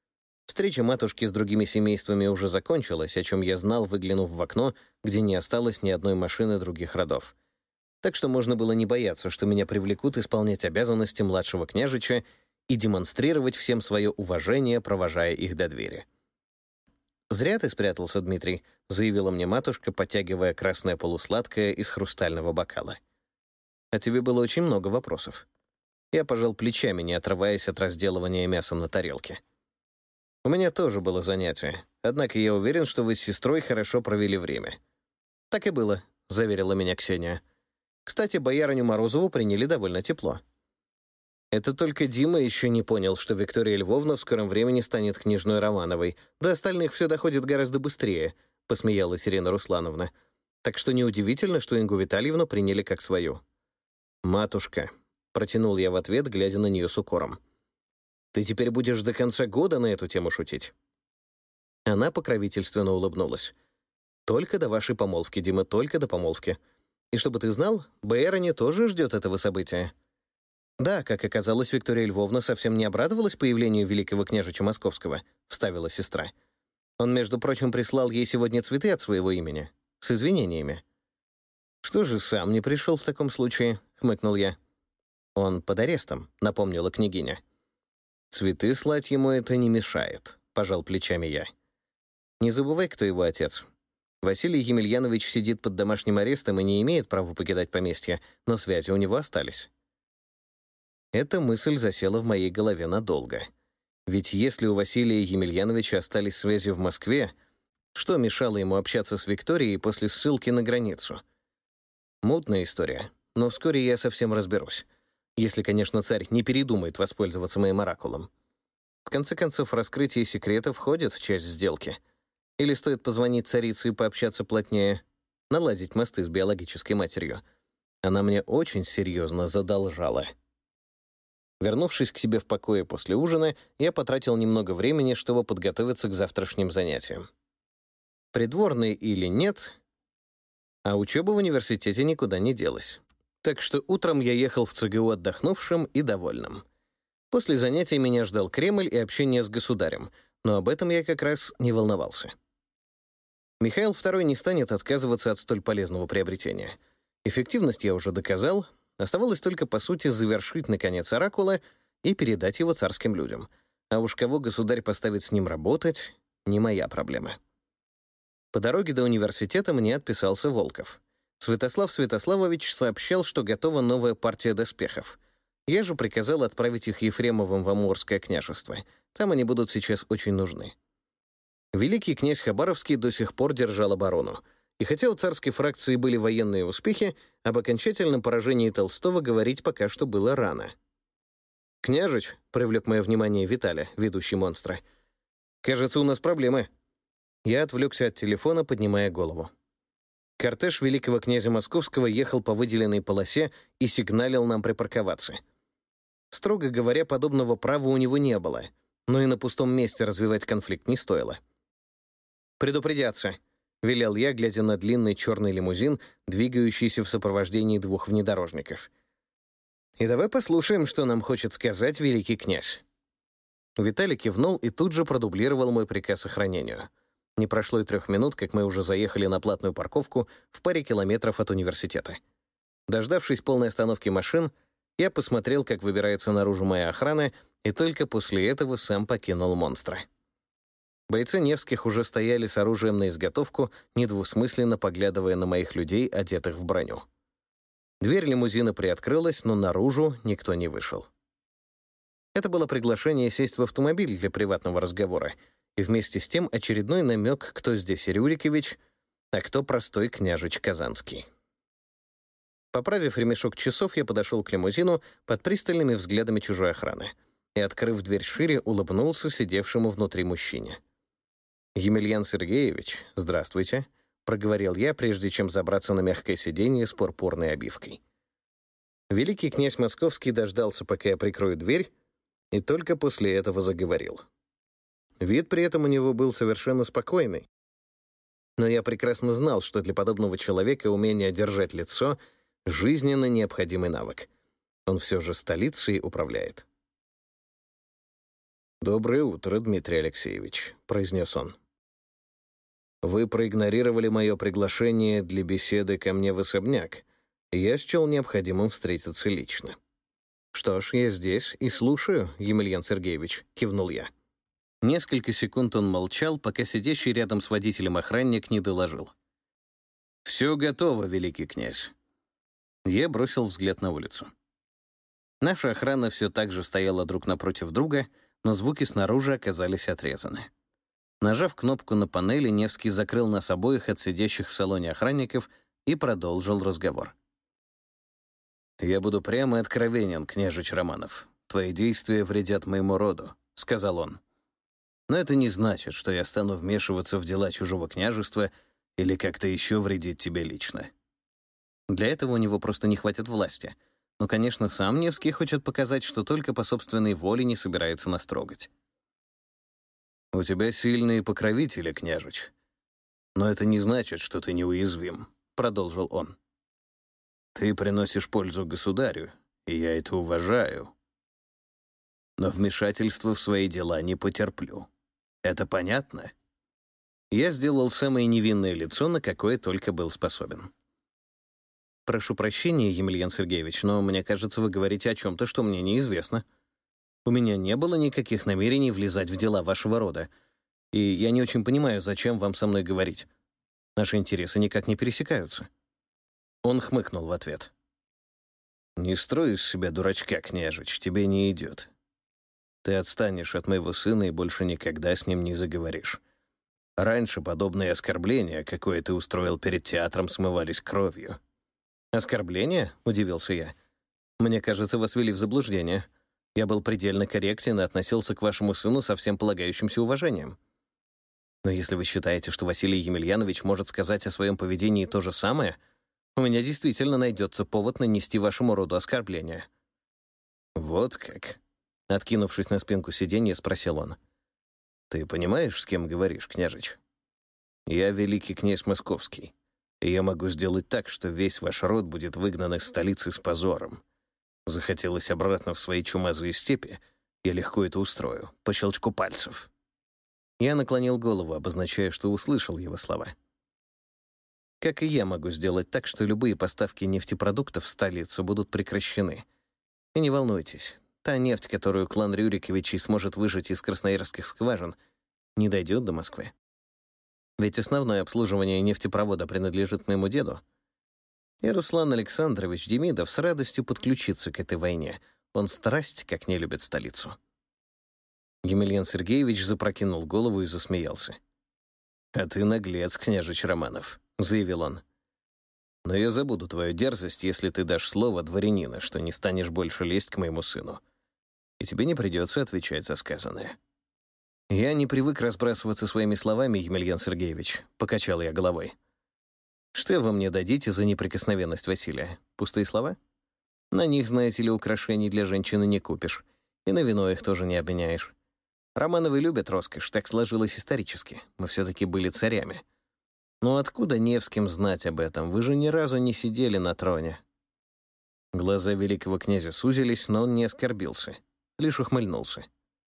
Встреча матушки с другими семействами уже закончилась, о чем я знал, выглянув в окно, где не осталось ни одной машины других родов. Так что можно было не бояться, что меня привлекут исполнять обязанности младшего княжича и демонстрировать всем свое уважение, провожая их до двери. «Зря ты спрятался, Дмитрий», — заявила мне матушка, потягивая красное полусладкое из хрустального бокала. «А тебе было очень много вопросов». Я пожал плечами, не отрываясь от разделывания мяса на тарелке. «У меня тоже было занятие, однако я уверен, что вы с сестрой хорошо провели время». «Так и было», — заверила меня Ксения. «Кстати, боярыню Морозову приняли довольно тепло». Это только Дима еще не понял, что Виктория Львовна в скором времени станет княжной Романовой. До остальных все доходит гораздо быстрее, — посмеялась Ирина Руслановна. Так что неудивительно, что Ингу Витальевну приняли как свою. «Матушка», — протянул я в ответ, глядя на нее с укором. «Ты теперь будешь до конца года на эту тему шутить?» Она покровительственно улыбнулась. «Только до вашей помолвки, Дима, только до помолвки. И чтобы ты знал, боярыня тоже ждет этого события». «Да, как оказалось, Виктория Львовна совсем не обрадовалась появлению великого княжича Московского», — вставила сестра. «Он, между прочим, прислал ей сегодня цветы от своего имени, с извинениями». «Что же сам не пришел в таком случае?» — хмыкнул я. «Он под арестом», — напомнила княгиня. «Цветы слать ему это не мешает», — пожал плечами я. «Не забывай, кто его отец. Василий Емельянович сидит под домашним арестом и не имеет права покидать поместье, но связи у него остались». Эта мысль засела в моей голове надолго. Ведь если у Василия Емельяновича остались связи в Москве, что мешало ему общаться с Викторией после ссылки на границу? Мутная история, но вскоре я совсем разберусь. Если, конечно, царь не передумает воспользоваться моим оракулом. В конце концов, раскрытие секрета входит в часть сделки. Или стоит позвонить царице и пообщаться плотнее, наладить мосты с биологической матерью. Она мне очень серьезно задолжала. Вернувшись к себе в покое после ужина, я потратил немного времени, чтобы подготовиться к завтрашним занятиям. Придворный или нет, а учеба в университете никуда не делась. Так что утром я ехал в ЦГУ отдохнувшим и довольным. После занятий меня ждал Кремль и общение с государем, но об этом я как раз не волновался. Михаил II не станет отказываться от столь полезного приобретения. Эффективность я уже доказал. Оставалось только, по сути, завершить, наконец, оракула и передать его царским людям. А уж кого государь поставит с ним работать — не моя проблема. По дороге до университета мне отписался Волков. Святослав Святославович сообщал, что готова новая партия доспехов. Я же приказал отправить их Ефремовым в Амурское княжество. Там они будут сейчас очень нужны. Великий князь Хабаровский до сих пор держал оборону. И хотя у царской фракции были военные успехи, об окончательном поражении Толстого говорить пока что было рано. «Княжич», — привлек мое внимание Виталя, ведущий монстра, — «кажется, у нас проблемы». Я отвлекся от телефона, поднимая голову. Кортеж великого князя Московского ехал по выделенной полосе и сигналил нам припарковаться. Строго говоря, подобного права у него не было, но и на пустом месте развивать конфликт не стоило. «Предупредятся», — велел я, глядя на длинный черный лимузин, двигающийся в сопровождении двух внедорожников. «И давай послушаем, что нам хочет сказать великий князь». Виталий кивнул и тут же продублировал мой приказ охранению. Не прошло и 3 минут, как мы уже заехали на платную парковку в паре километров от университета. Дождавшись полной остановки машин, я посмотрел, как выбирается наружу моя охрана, и только после этого сам покинул монстра. Бойцы Невских уже стояли с оружием на изготовку, недвусмысленно поглядывая на моих людей, одетых в броню. Дверь лимузина приоткрылась, но наружу никто не вышел. Это было приглашение сесть в автомобиль для приватного разговора, и вместе с тем очередной намек, кто здесь Рюрикович, а кто простой княжич Казанский. Поправив ремешок часов, я подошел к лимузину под пристальными взглядами чужой охраны и, открыв дверь шире, улыбнулся сидевшему внутри мужчине. «Емельян Сергеевич, здравствуйте», — проговорил я, прежде чем забраться на мягкое сиденье с пурпурной обивкой. Великий князь Московский дождался, пока я прикрою дверь, и только после этого заговорил. Вид при этом у него был совершенно спокойный. Но я прекрасно знал, что для подобного человека умение держать лицо — жизненно необходимый навык. Он все же столицей управляет. «Доброе утро, Дмитрий Алексеевич», — произнес он. «Вы проигнорировали мое приглашение для беседы ко мне в особняк, и я счел необходимым встретиться лично». «Что ж, я здесь и слушаю, Емельян Сергеевич», — кивнул я. Несколько секунд он молчал, пока сидящий рядом с водителем охранник не доложил. «Все готово, великий князь». Я бросил взгляд на улицу. Наша охрана все так же стояла друг напротив друга, но звуки снаружи оказались отрезаны. Нажав кнопку на панели, Невский закрыл нас обоих от сидящих в салоне охранников и продолжил разговор. «Я буду прямо и откровенен, княжич Романов. Твои действия вредят моему роду», — сказал он. «Но это не значит, что я стану вмешиваться в дела чужого княжества или как-то еще вредить тебе лично. Для этого у него просто не хватит власти. Но, конечно, сам Невский хочет показать, что только по собственной воле не собирается нас трогать». «У тебя сильные покровители, княжич. Но это не значит, что ты неуязвим», — продолжил он. «Ты приносишь пользу государю, и я это уважаю. Но вмешательства в свои дела не потерплю. Это понятно?» Я сделал самое невинное лицо, на какое только был способен. «Прошу прощения, Емельян Сергеевич, но мне кажется, вы говорите о чем-то, что мне неизвестно. У меня не было никаких намерений влезать в дела вашего рода, и я не очень понимаю, зачем вам со мной говорить. Наши интересы никак не пересекаются». Он хмыкнул в ответ. «Не строй из себя дурачка, княжич, тебе не идет. Ты отстанешь от моего сына и больше никогда с ним не заговоришь. Раньше подобные оскорбления, какое ты устроил перед театром, смывались кровью». «Оскорбления?» — удивился я. «Мне кажется, вас ввели в заблуждение. Я был предельно корректен и относился к вашему сыну со всем полагающимся уважением. Но если вы считаете, что Василий Емельянович может сказать о своем поведении то же самое, у меня действительно найдется повод нанести вашему роду оскорбление». «Вот как?» — откинувшись на спинку сиденья, спросил он. «Ты понимаешь, с кем говоришь, княжич? Я великий князь Московский, и я могу сделать так, что весь ваш род будет выгнан из столицы с позором. Захотелось обратно в свои чумазые степи, я легко это устрою, по щелчку пальцев». Я наклонил голову, обозначая, что услышал его слова. «Как и я могу сделать так, что любые поставки нефтепродуктов в столицу будут прекращены. И не волнуйтесь, та нефть, которую клан Рюриковичей сможет выжать из красноярских скважин, не дойдет до Москвы. Ведь основное обслуживание нефтепровода принадлежит моему деду. И Руслан Александрович Демидов с радостью подключится к этой войне. Он страсть как не любит столицу». Емельян Сергеевич запрокинул голову и засмеялся. «А ты наглец, княжич Романов», — заявил он. «Но я забуду твою дерзость, если ты дашь слово дворянина, что не станешь больше лезть к моему сыну. И тебе не придется отвечать за сказанное». «Я не привык разбрасываться своими словами, Емельян Сергеевич», — покачал я головой. «Что вы мне дадите за неприкосновенность Василия? Пустые слова? На них, знаете ли, украшений для женщины не купишь, и на вино их тоже не обменяешь. Романовы любят роскошь, так сложилось исторически. Мы все-таки были царями. Но откуда Невским знать об этом? Вы же ни разу не сидели на троне». Глаза великого князя сузились, но он не оскорбился, лишь ухмыльнулся.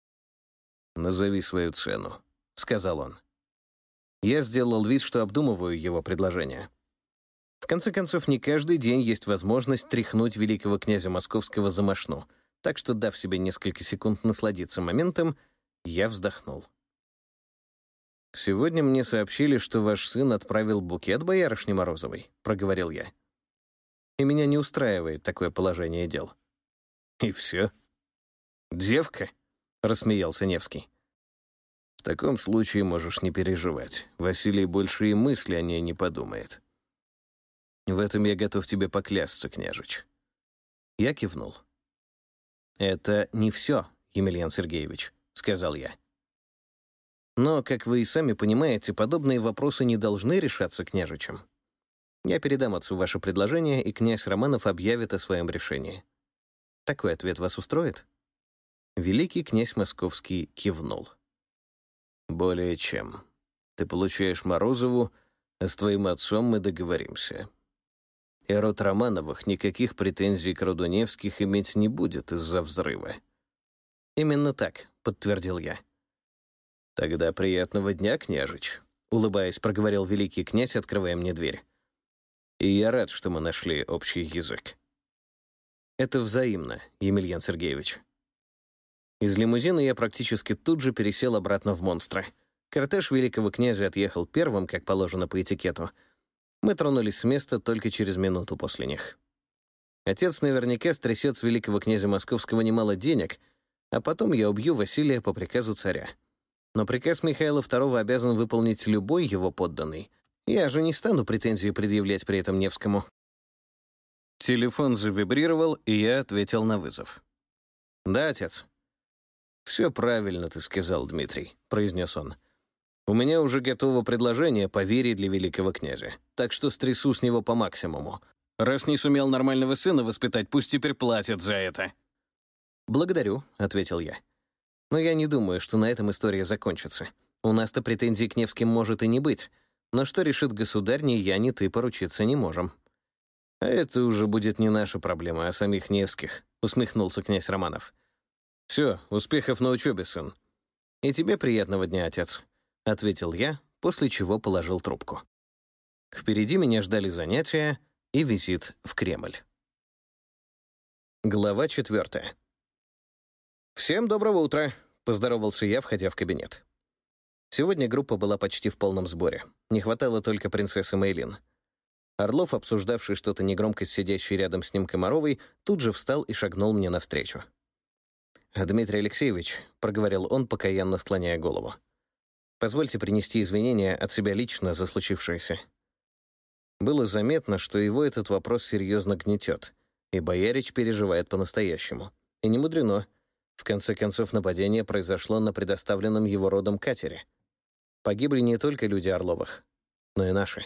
«Назови свою цену», — сказал он. Я сделал вид, что обдумываю его предложение. В конце концов, не каждый день есть возможность тряхнуть великого князя Московского за мошну, так что, дав себе несколько секунд насладиться моментом, я вздохнул. «Сегодня мне сообщили, что ваш сын отправил букет боярышне Морозовой», — проговорил я. «И меня не устраивает такое положение дел». «И все? Девка?» — рассмеялся Невский. «В таком случае можешь не переживать. Василий больше и мысли о ней не подумает. В этом я готов тебе поклясться, княжич». Я кивнул. «Это не все, Емельян Сергеевич», — сказал я. «Но, как вы и сами понимаете, подобные вопросы не должны решаться княжичем. Я передам отцу ваше предложение, и князь Романов объявит о своем решении. Такой ответ вас устроит?» Великий князь Московский кивнул. «Более чем. Ты получаешь Морозову, а с твоим отцом мы договоримся. И род Романовых никаких претензий к роду Невских иметь не будет из-за взрыва. «Именно так», — подтвердил я. «Тогда приятного дня, княжич», — улыбаясь, проговорил великий князь, открывая мне дверь. «И я рад, что мы нашли общий язык». «Это взаимно, Емельян Сергеевич». Из лимузина я практически тут же пересел обратно в «Монстра». Кортеж великого князя отъехал первым, как положено по этикету. Мы тронулись с места только через минуту после них. Отец наверняка стрясет с великого князя Московского немало денег, а потом я убью Василия по приказу царя. Но приказ Михаила II обязан выполнить любой его подданный. Я же не стану претензии предъявлять при этом Невскому. Телефон завибрировал, и я ответил на вызов. «Да, отец». «Все правильно ты сказал, Дмитрий», — произнес он. «У меня уже готово предложение по вере для великого князя, так что стрясу с него по максимуму. Раз не сумел нормального сына воспитать, пусть теперь платят за это». «Благодарю», — ответил я. «Но я не думаю, что на этом история закончится. У нас-то претензий к Невским может и не быть, но что решит государь, ни я, ни ты поручиться не можем». «А это уже будет не наша проблема, а самих Невских», — усмехнулся князь Романов. «Все, успехов на учебе, сын». «И тебе приятного дня, отец», — ответил я, после чего положил трубку. Впереди меня ждали занятия и визит в Кремль. Глава 4. «Всем доброго утра», — поздоровался я, входя в кабинет. Сегодня группа была почти в полном сборе. Не хватало только принцессы Мэйлин. Орлов, обсуждавший что-то негромко с сидящей рядом с ним Комаровой, тут же встал и шагнул мне навстречу. «Дмитрий Алексеевич», — проговорил он, покаянно склоняя голову, «позвольте принести извинения от себя лично за случившееся». Было заметно, что его этот вопрос серьезно гнетет, и боярич переживает по-настоящему. И не мудрено. В конце концов, нападение произошло на предоставленном его родом катере. Погибли не только люди Орловых, но и наши.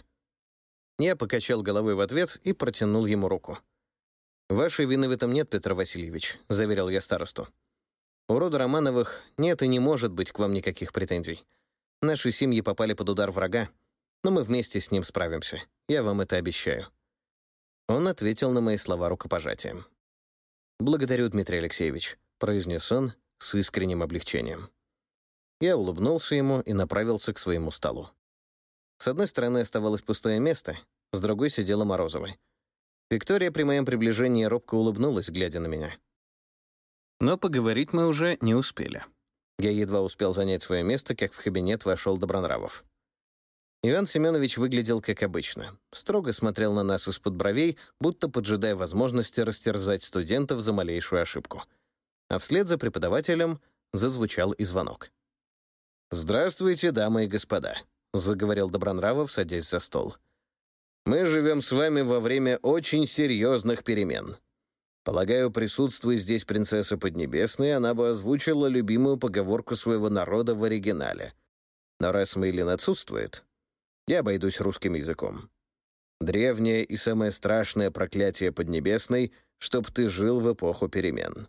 Я покачал головой в ответ и протянул ему руку. «Вашей вины в этом нет, Петр Васильевич», — заверил я старосту. «У рода Романовых нет и не может быть к вам никаких претензий. Наши семьи попали под удар врага, но мы вместе с ним справимся. Я вам это обещаю». Он ответил на мои слова рукопожатием. «Благодарю, Дмитрий Алексеевич», — произнес он с искренним облегчением. Я улыбнулся ему и направился к своему столу. С одной стороны оставалось пустое место, с другой сидела Морозова. Виктория при моем приближении робко улыбнулась, глядя на меня. Но поговорить мы уже не успели. Я едва успел занять свое место, как в кабинет вошел Добронравов. Иван Семенович выглядел как обычно. Строго смотрел на нас из-под бровей, будто поджидая возможности растерзать студентов за малейшую ошибку. А вслед за преподавателем зазвучал и звонок. «Здравствуйте, дамы и господа», — заговорил Добронравов, садясь за стол. «Мы живем с вами во время очень серьезных перемен. Полагаю, присутствуя здесь принцесса Поднебесная, она бы озвучила любимую поговорку своего народа в оригинале. Но раз Мэйлин отсутствует, я обойдусь русским языком. Древнее и самое страшное проклятие Поднебесной, чтоб ты жил в эпоху перемен.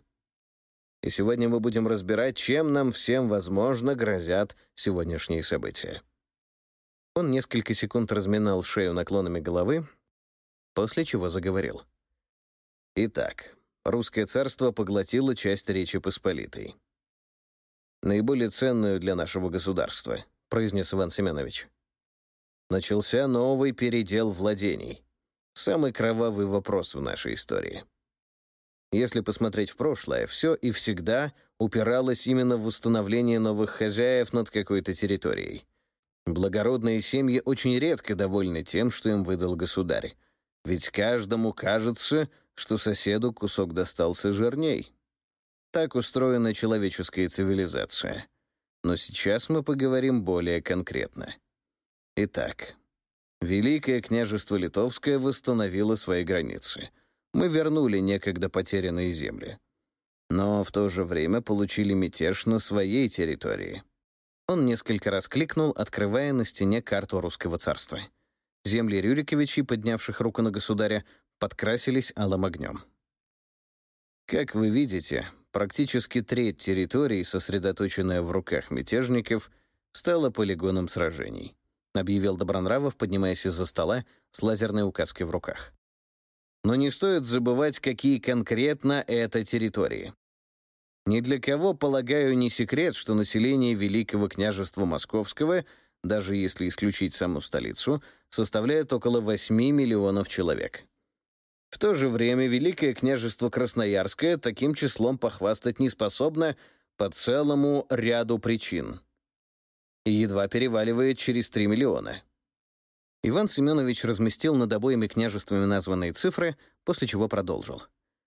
И сегодня мы будем разбирать, чем нам всем, возможно, грозят сегодняшние события». Он несколько секунд разминал шею наклонами головы, после чего заговорил. «Итак, русское царство поглотило часть Речи Посполитой. Наиболее ценную для нашего государства», — произнес Иван Семенович. «Начался новый передел владений. Самый кровавый вопрос в нашей истории. Если посмотреть в прошлое, все и всегда упиралось именно в установление новых хозяев над какой-то территорией. Благородные семьи очень редко довольны тем, что им выдал государь, ведь каждому кажется, что соседу кусок достался жирней. Так устроена человеческая цивилизация. Но сейчас мы поговорим более конкретно. Итак, Великое княжество Литовское восстановило свои границы. Мы вернули некогда потерянные земли. Но в то же время получили мятеж на своей территории. Он несколько раз кликнул, открывая на стене карту русского царства. Земли Рюриковичей, поднявших руку на государя, подкрасились алым огнем. Как вы видите, практически треть территории, сосредоточенная в руках мятежников, стала полигоном сражений, объявил Добронравов, поднимаясь из-за стола с лазерной указкой в руках. Но не стоит забывать, какие конкретно это территории. Ни для кого, полагаю, не секрет, что население Великого княжества Московского, даже если исключить саму столицу, составляет около 8 миллионов человек. В то же время Великое княжество Красноярское таким числом похвастать не способно по целому ряду причин и едва переваливает через 3 миллиона. Иван Семенович разместил над обоими княжествами названные цифры, после чего продолжил.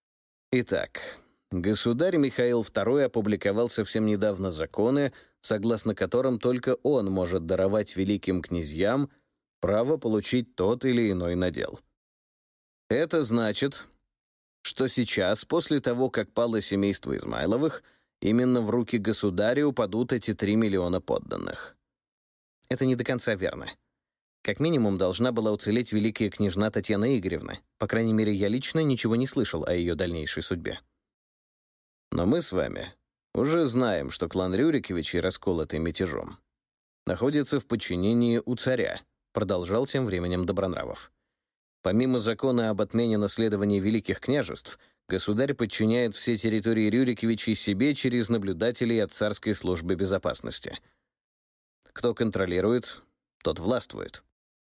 Итак, государь Михаил II опубликовал совсем недавно законы, согласно которым только он может даровать великим князьям право получить тот или иной надел. Это значит, что сейчас, после того, как пало семейство Измайловых, именно в руки государя упадут эти 3 миллиона подданных. Это не до конца верно. Как минимум, должна была уцелеть великая княжна Татьяна Игоревна. По крайней мере, я лично ничего не слышал о ее дальнейшей судьбе. Но мы с вами уже знаем, что клан Рюриковичей, расколотый мятежом, находится в подчинении у царя, продолжал тем временем Добронравов. Помимо закона об отмене наследования великих княжеств, государь подчиняет все территории Рюриковичей себе через наблюдателей от царской службы безопасности. Кто контролирует, тот властвует.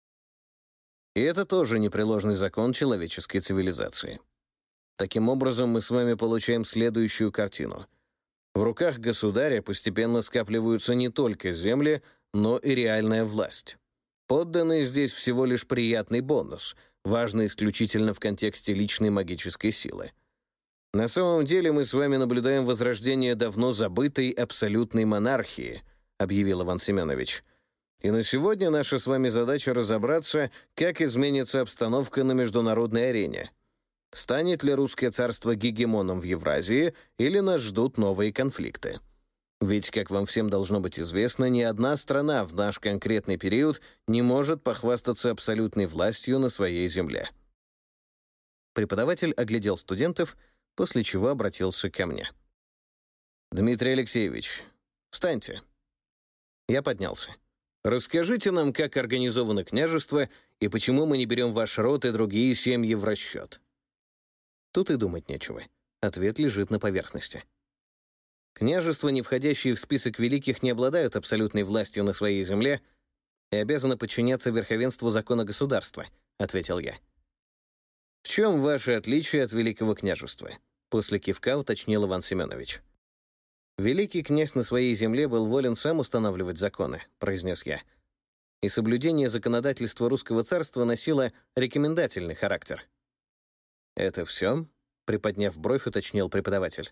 И это тоже непреложный закон человеческой цивилизации. Таким образом, мы с вами получаем следующую картину. В руках государя постепенно скапливаются не только земли, но и реальная власть. Подданные здесь всего лишь приятный бонус, важный исключительно в контексте личной магической силы. На самом деле мы с вами наблюдаем возрождение давно забытой абсолютной монархии, объявил Иван Семенович. И на сегодня наша с вами задача разобраться, как изменится обстановка на международной арене. Станет ли русское царство гегемоном в Евразии, или нас ждут новые конфликты? Ведь, как вам всем должно быть известно, ни одна страна в наш конкретный период не может похвастаться абсолютной властью на своей земле. Преподаватель оглядел студентов, после чего обратился ко мне. «Дмитрий Алексеевич, встаньте». Я поднялся. «Расскажите нам, как организовано княжество и почему мы не берем ваш род и другие семьи в расчет». Тут и думать нечего. Ответ лежит на поверхности. Княжества, не входящие в список великих, не обладают абсолютной властью на своей земле и обязаны подчиняться верховенству закона государства, ответил я. В чем ваше отличие от великого княжества? После кивка уточнил Иван Семенович. «Великий князь на своей земле был волен сам устанавливать законы», — произнес я. «И соблюдение законодательства русского царства носило рекомендательный характер». «Это все?» — приподняв бровь, уточнил преподаватель.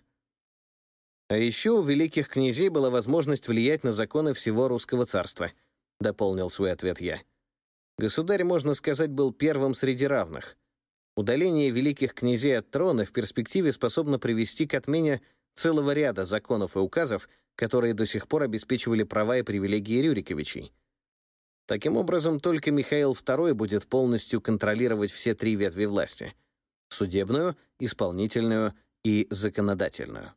«А еще у великих князей была возможность влиять на законы всего русского царства», — дополнил свой ответ я. «Государь, можно сказать, был первым среди равных. Удаление великих князей от трона в перспективе способно привести к отмене целого ряда законов и указов, которые до сих пор обеспечивали права и привилегии Рюриковичей. Таким образом, только Михаил II будет полностью контролировать все 3 ветви власти — судебную, исполнительную и законодательную».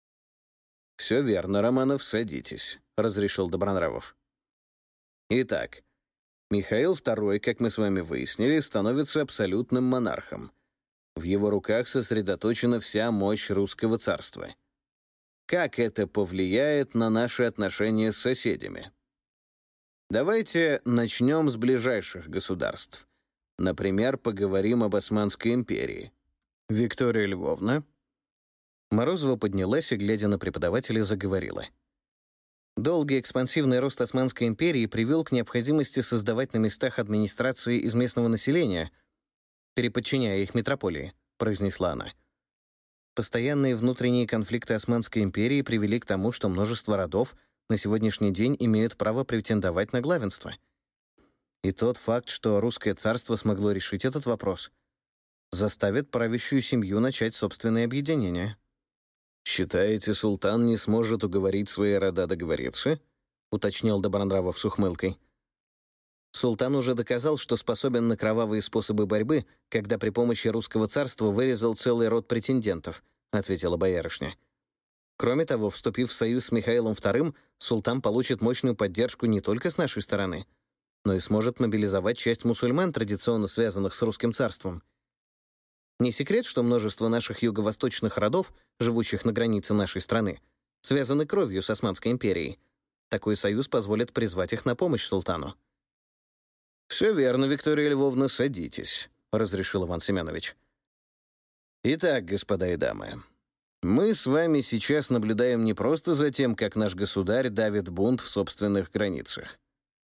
«Все верно, Романов, садитесь», — разрешил Добронравов. «Итак, Михаил II, как мы с вами выяснили, становится абсолютным монархом. В его руках сосредоточена вся мощь русского царства. Как это повлияет на наши отношения с соседями? Давайте начнем с ближайших государств. Например, поговорим об Османской империи. Виктория Львовна». Морозова поднялась и, глядя на преподавателя, заговорила. «Долгий экспансивный рост Османской империи привел к необходимости создавать на местах администрации из местного населения, переподчиняя их метрополии», — произнесла она. Постоянные внутренние конфликты Османской империи привели к тому, что множество родов на сегодняшний день имеют право претендовать на главенство. И тот факт, что русское царство смогло решить этот вопрос, заставит правящую семью начать собственное объединение. «Считаете, султан не сможет уговорить свои рода договориться?» — уточнил Добронравов с ухмылкой. «Султан уже доказал, что способен на кровавые способы борьбы, когда при помощи русского царства вырезал целый род претендентов», — ответила боярышня. «Кроме того, вступив в союз с Михаилом II, султан получит мощную поддержку не только с нашей стороны, но и сможет мобилизовать часть мусульман, традиционно связанных с русским царством. Не секрет, что множество наших юго-восточных родов, живущих на границе нашей страны, связаны кровью с Османской империей. Такой союз позволит призвать их на помощь султану. «Все верно, Виктория Львовна, садитесь», — разрешил Иван Семенович. «Итак, господа и дамы, мы с вами сейчас наблюдаем не просто за тем, как наш государь давит бунт в собственных границах.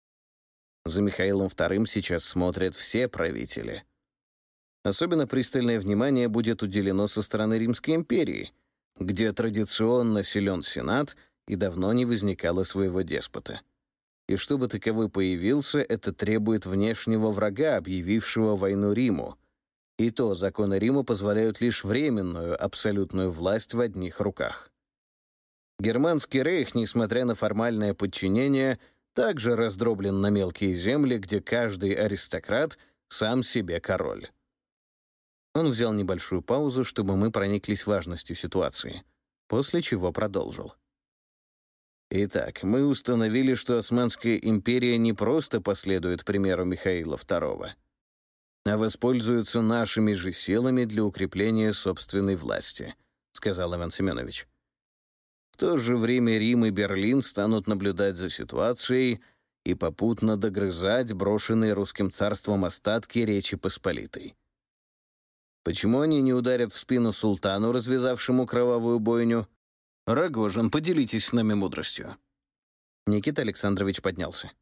За Михаилом II сейчас смотрят все правители. Особенно пристальное внимание будет уделено со стороны Римской империи, где традиционно силен Сенат и давно не возникало своего деспота. И чтобы таковой появился, это требует внешнего врага, объявившего войну Риму. И то законы Рима позволяют лишь временную абсолютную власть в одних руках. Германский рейх, несмотря на формальное подчинение, также раздроблен на мелкие земли, где каждый аристократ сам себе король. Он взял небольшую паузу, чтобы мы прониклись важностью ситуации, после чего продолжил. Итак, мы установили, что Османская империя не просто последует примеру Михаила II, а воспользуется нашими же силами для укрепления собственной власти, сказал Иван Семенович. В то же время Рим и Берлин станут наблюдать за ситуацией и попутно догрызать брошенные русским царством остатки Речи Посполитой. Почему они не ударят в спину султану, развязавшему кровавую бойню? Рогожин, поделитесь с нами мудростью. Никита Александрович поднялся.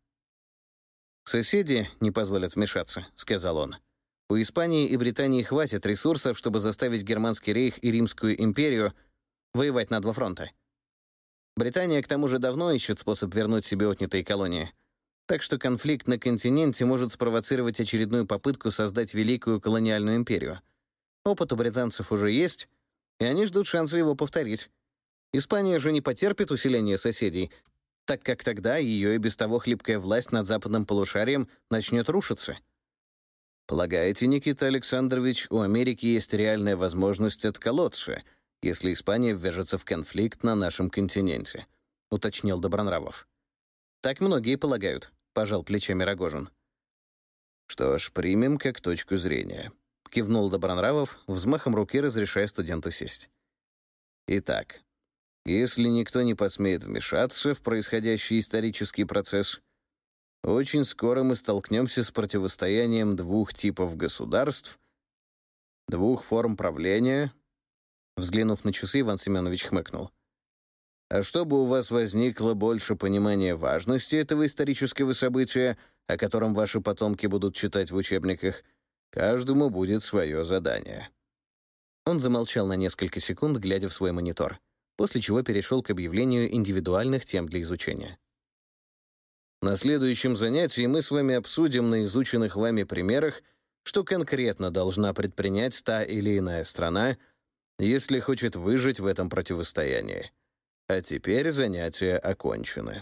«Соседи не позволят вмешаться», — сказал он. «У Испании и Британии хватит ресурсов, чтобы заставить Германский рейх и Римскую империю воевать на два фронта. Британия, к тому же, давно ищет способ вернуть себе отнятые колонии. Так что конфликт на континенте может спровоцировать очередную попытку создать великую колониальную империю. Опыт у британцев уже есть, и они ждут шанса его повторить. Испания же не потерпит усиления соседей, так как тогда ее и без того хлипкая власть над западным полушарием начнет рушиться. Полагаете, Никита Александрович, у Америки есть реальная возможность отколоться, если Испания ввяжется в конфликт на нашем континенте», — уточнил Добронравов. «Так многие полагают», — пожал плечами Рогожин. «Что ж, примем как точку зрения», — кивнул Добронравов, взмахом руки разрешая студенту сесть. «Итак, если никто не посмеет вмешаться в происходящий исторический процесс, очень скоро мы столкнемся с противостоянием двух типов государств, двух форм правления». Взглянув на часы, Иван Семенович хмыкнул. «А чтобы у вас возникло больше понимания важности этого исторического события, о котором ваши потомки будут читать в учебниках, каждому будет свое задание». Он замолчал на несколько секунд, глядя в свой монитор, после чего перешел к объявлению индивидуальных тем для изучения. На следующем занятии мы с вами обсудим на изученных вами примерах, что конкретно должна предпринять та или иная страна, если хочет выжить в этом противостоянии. А теперь занятия окончены.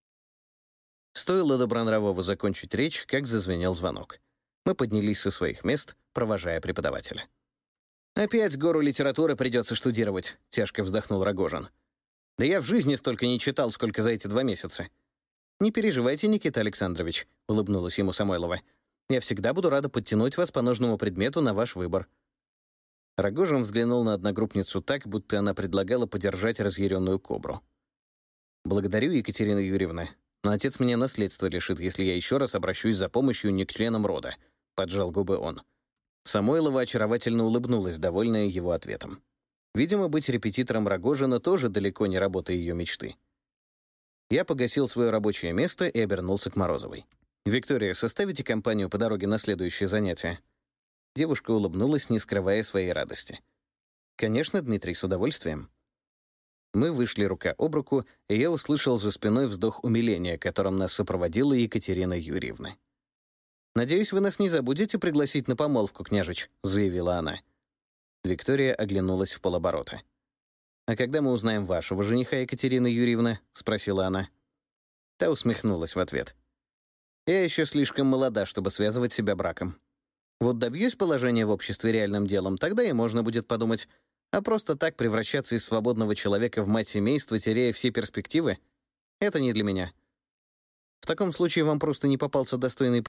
Стоило Добронравову закончить речь, как зазвенел звонок. Мы поднялись со своих мест, провожая преподавателя. «Опять гору литературы придется штудировать», — тяжко вздохнул Рогожин. «Да я в жизни столько не читал, сколько за эти 2 месяца». «Не переживайте, Никита Александрович», — улыбнулась ему Самойлова. «Я всегда буду рада подтянуть вас по нужному предмету на ваш выбор». Рогожин взглянул на одногруппницу так, будто она предлагала подержать разъяренную кобру. «Благодарю, Екатерина Юрьевна, но отец меня наследство лишит, если я еще раз обращусь за помощью не к членам рода», — поджал губы он. Самойлова очаровательно улыбнулась, довольная его ответом. Видимо, быть репетитором Рогожина тоже далеко не работа ее мечты. Я погасил свое рабочее место и обернулся к Морозовой. «Виктория, составите компанию по дороге на следующее занятие?» Девушка улыбнулась, не скрывая своей радости. «Конечно, Дмитрий, с удовольствием». Мы вышли рука об руку, и я услышал за спиной вздох умиления, которым нас сопроводила Екатерина Юрьевна. «Надеюсь, вы нас не забудете пригласить на помолвку, княжич», — заявила она. Виктория оглянулась в полоборота. «А когда мы узнаем вашего жениха, Екатерина Юрьевна?» — спросила она. Та усмехнулась в ответ. «Я еще слишком молода, чтобы связывать себя браком. Вот добьюсь положения в обществе реальным делом, тогда и можно будет подумать, а просто так превращаться из свободного человека в мать семейства, теряя все перспективы, это не для меня. В таком случае вам просто не попался достойный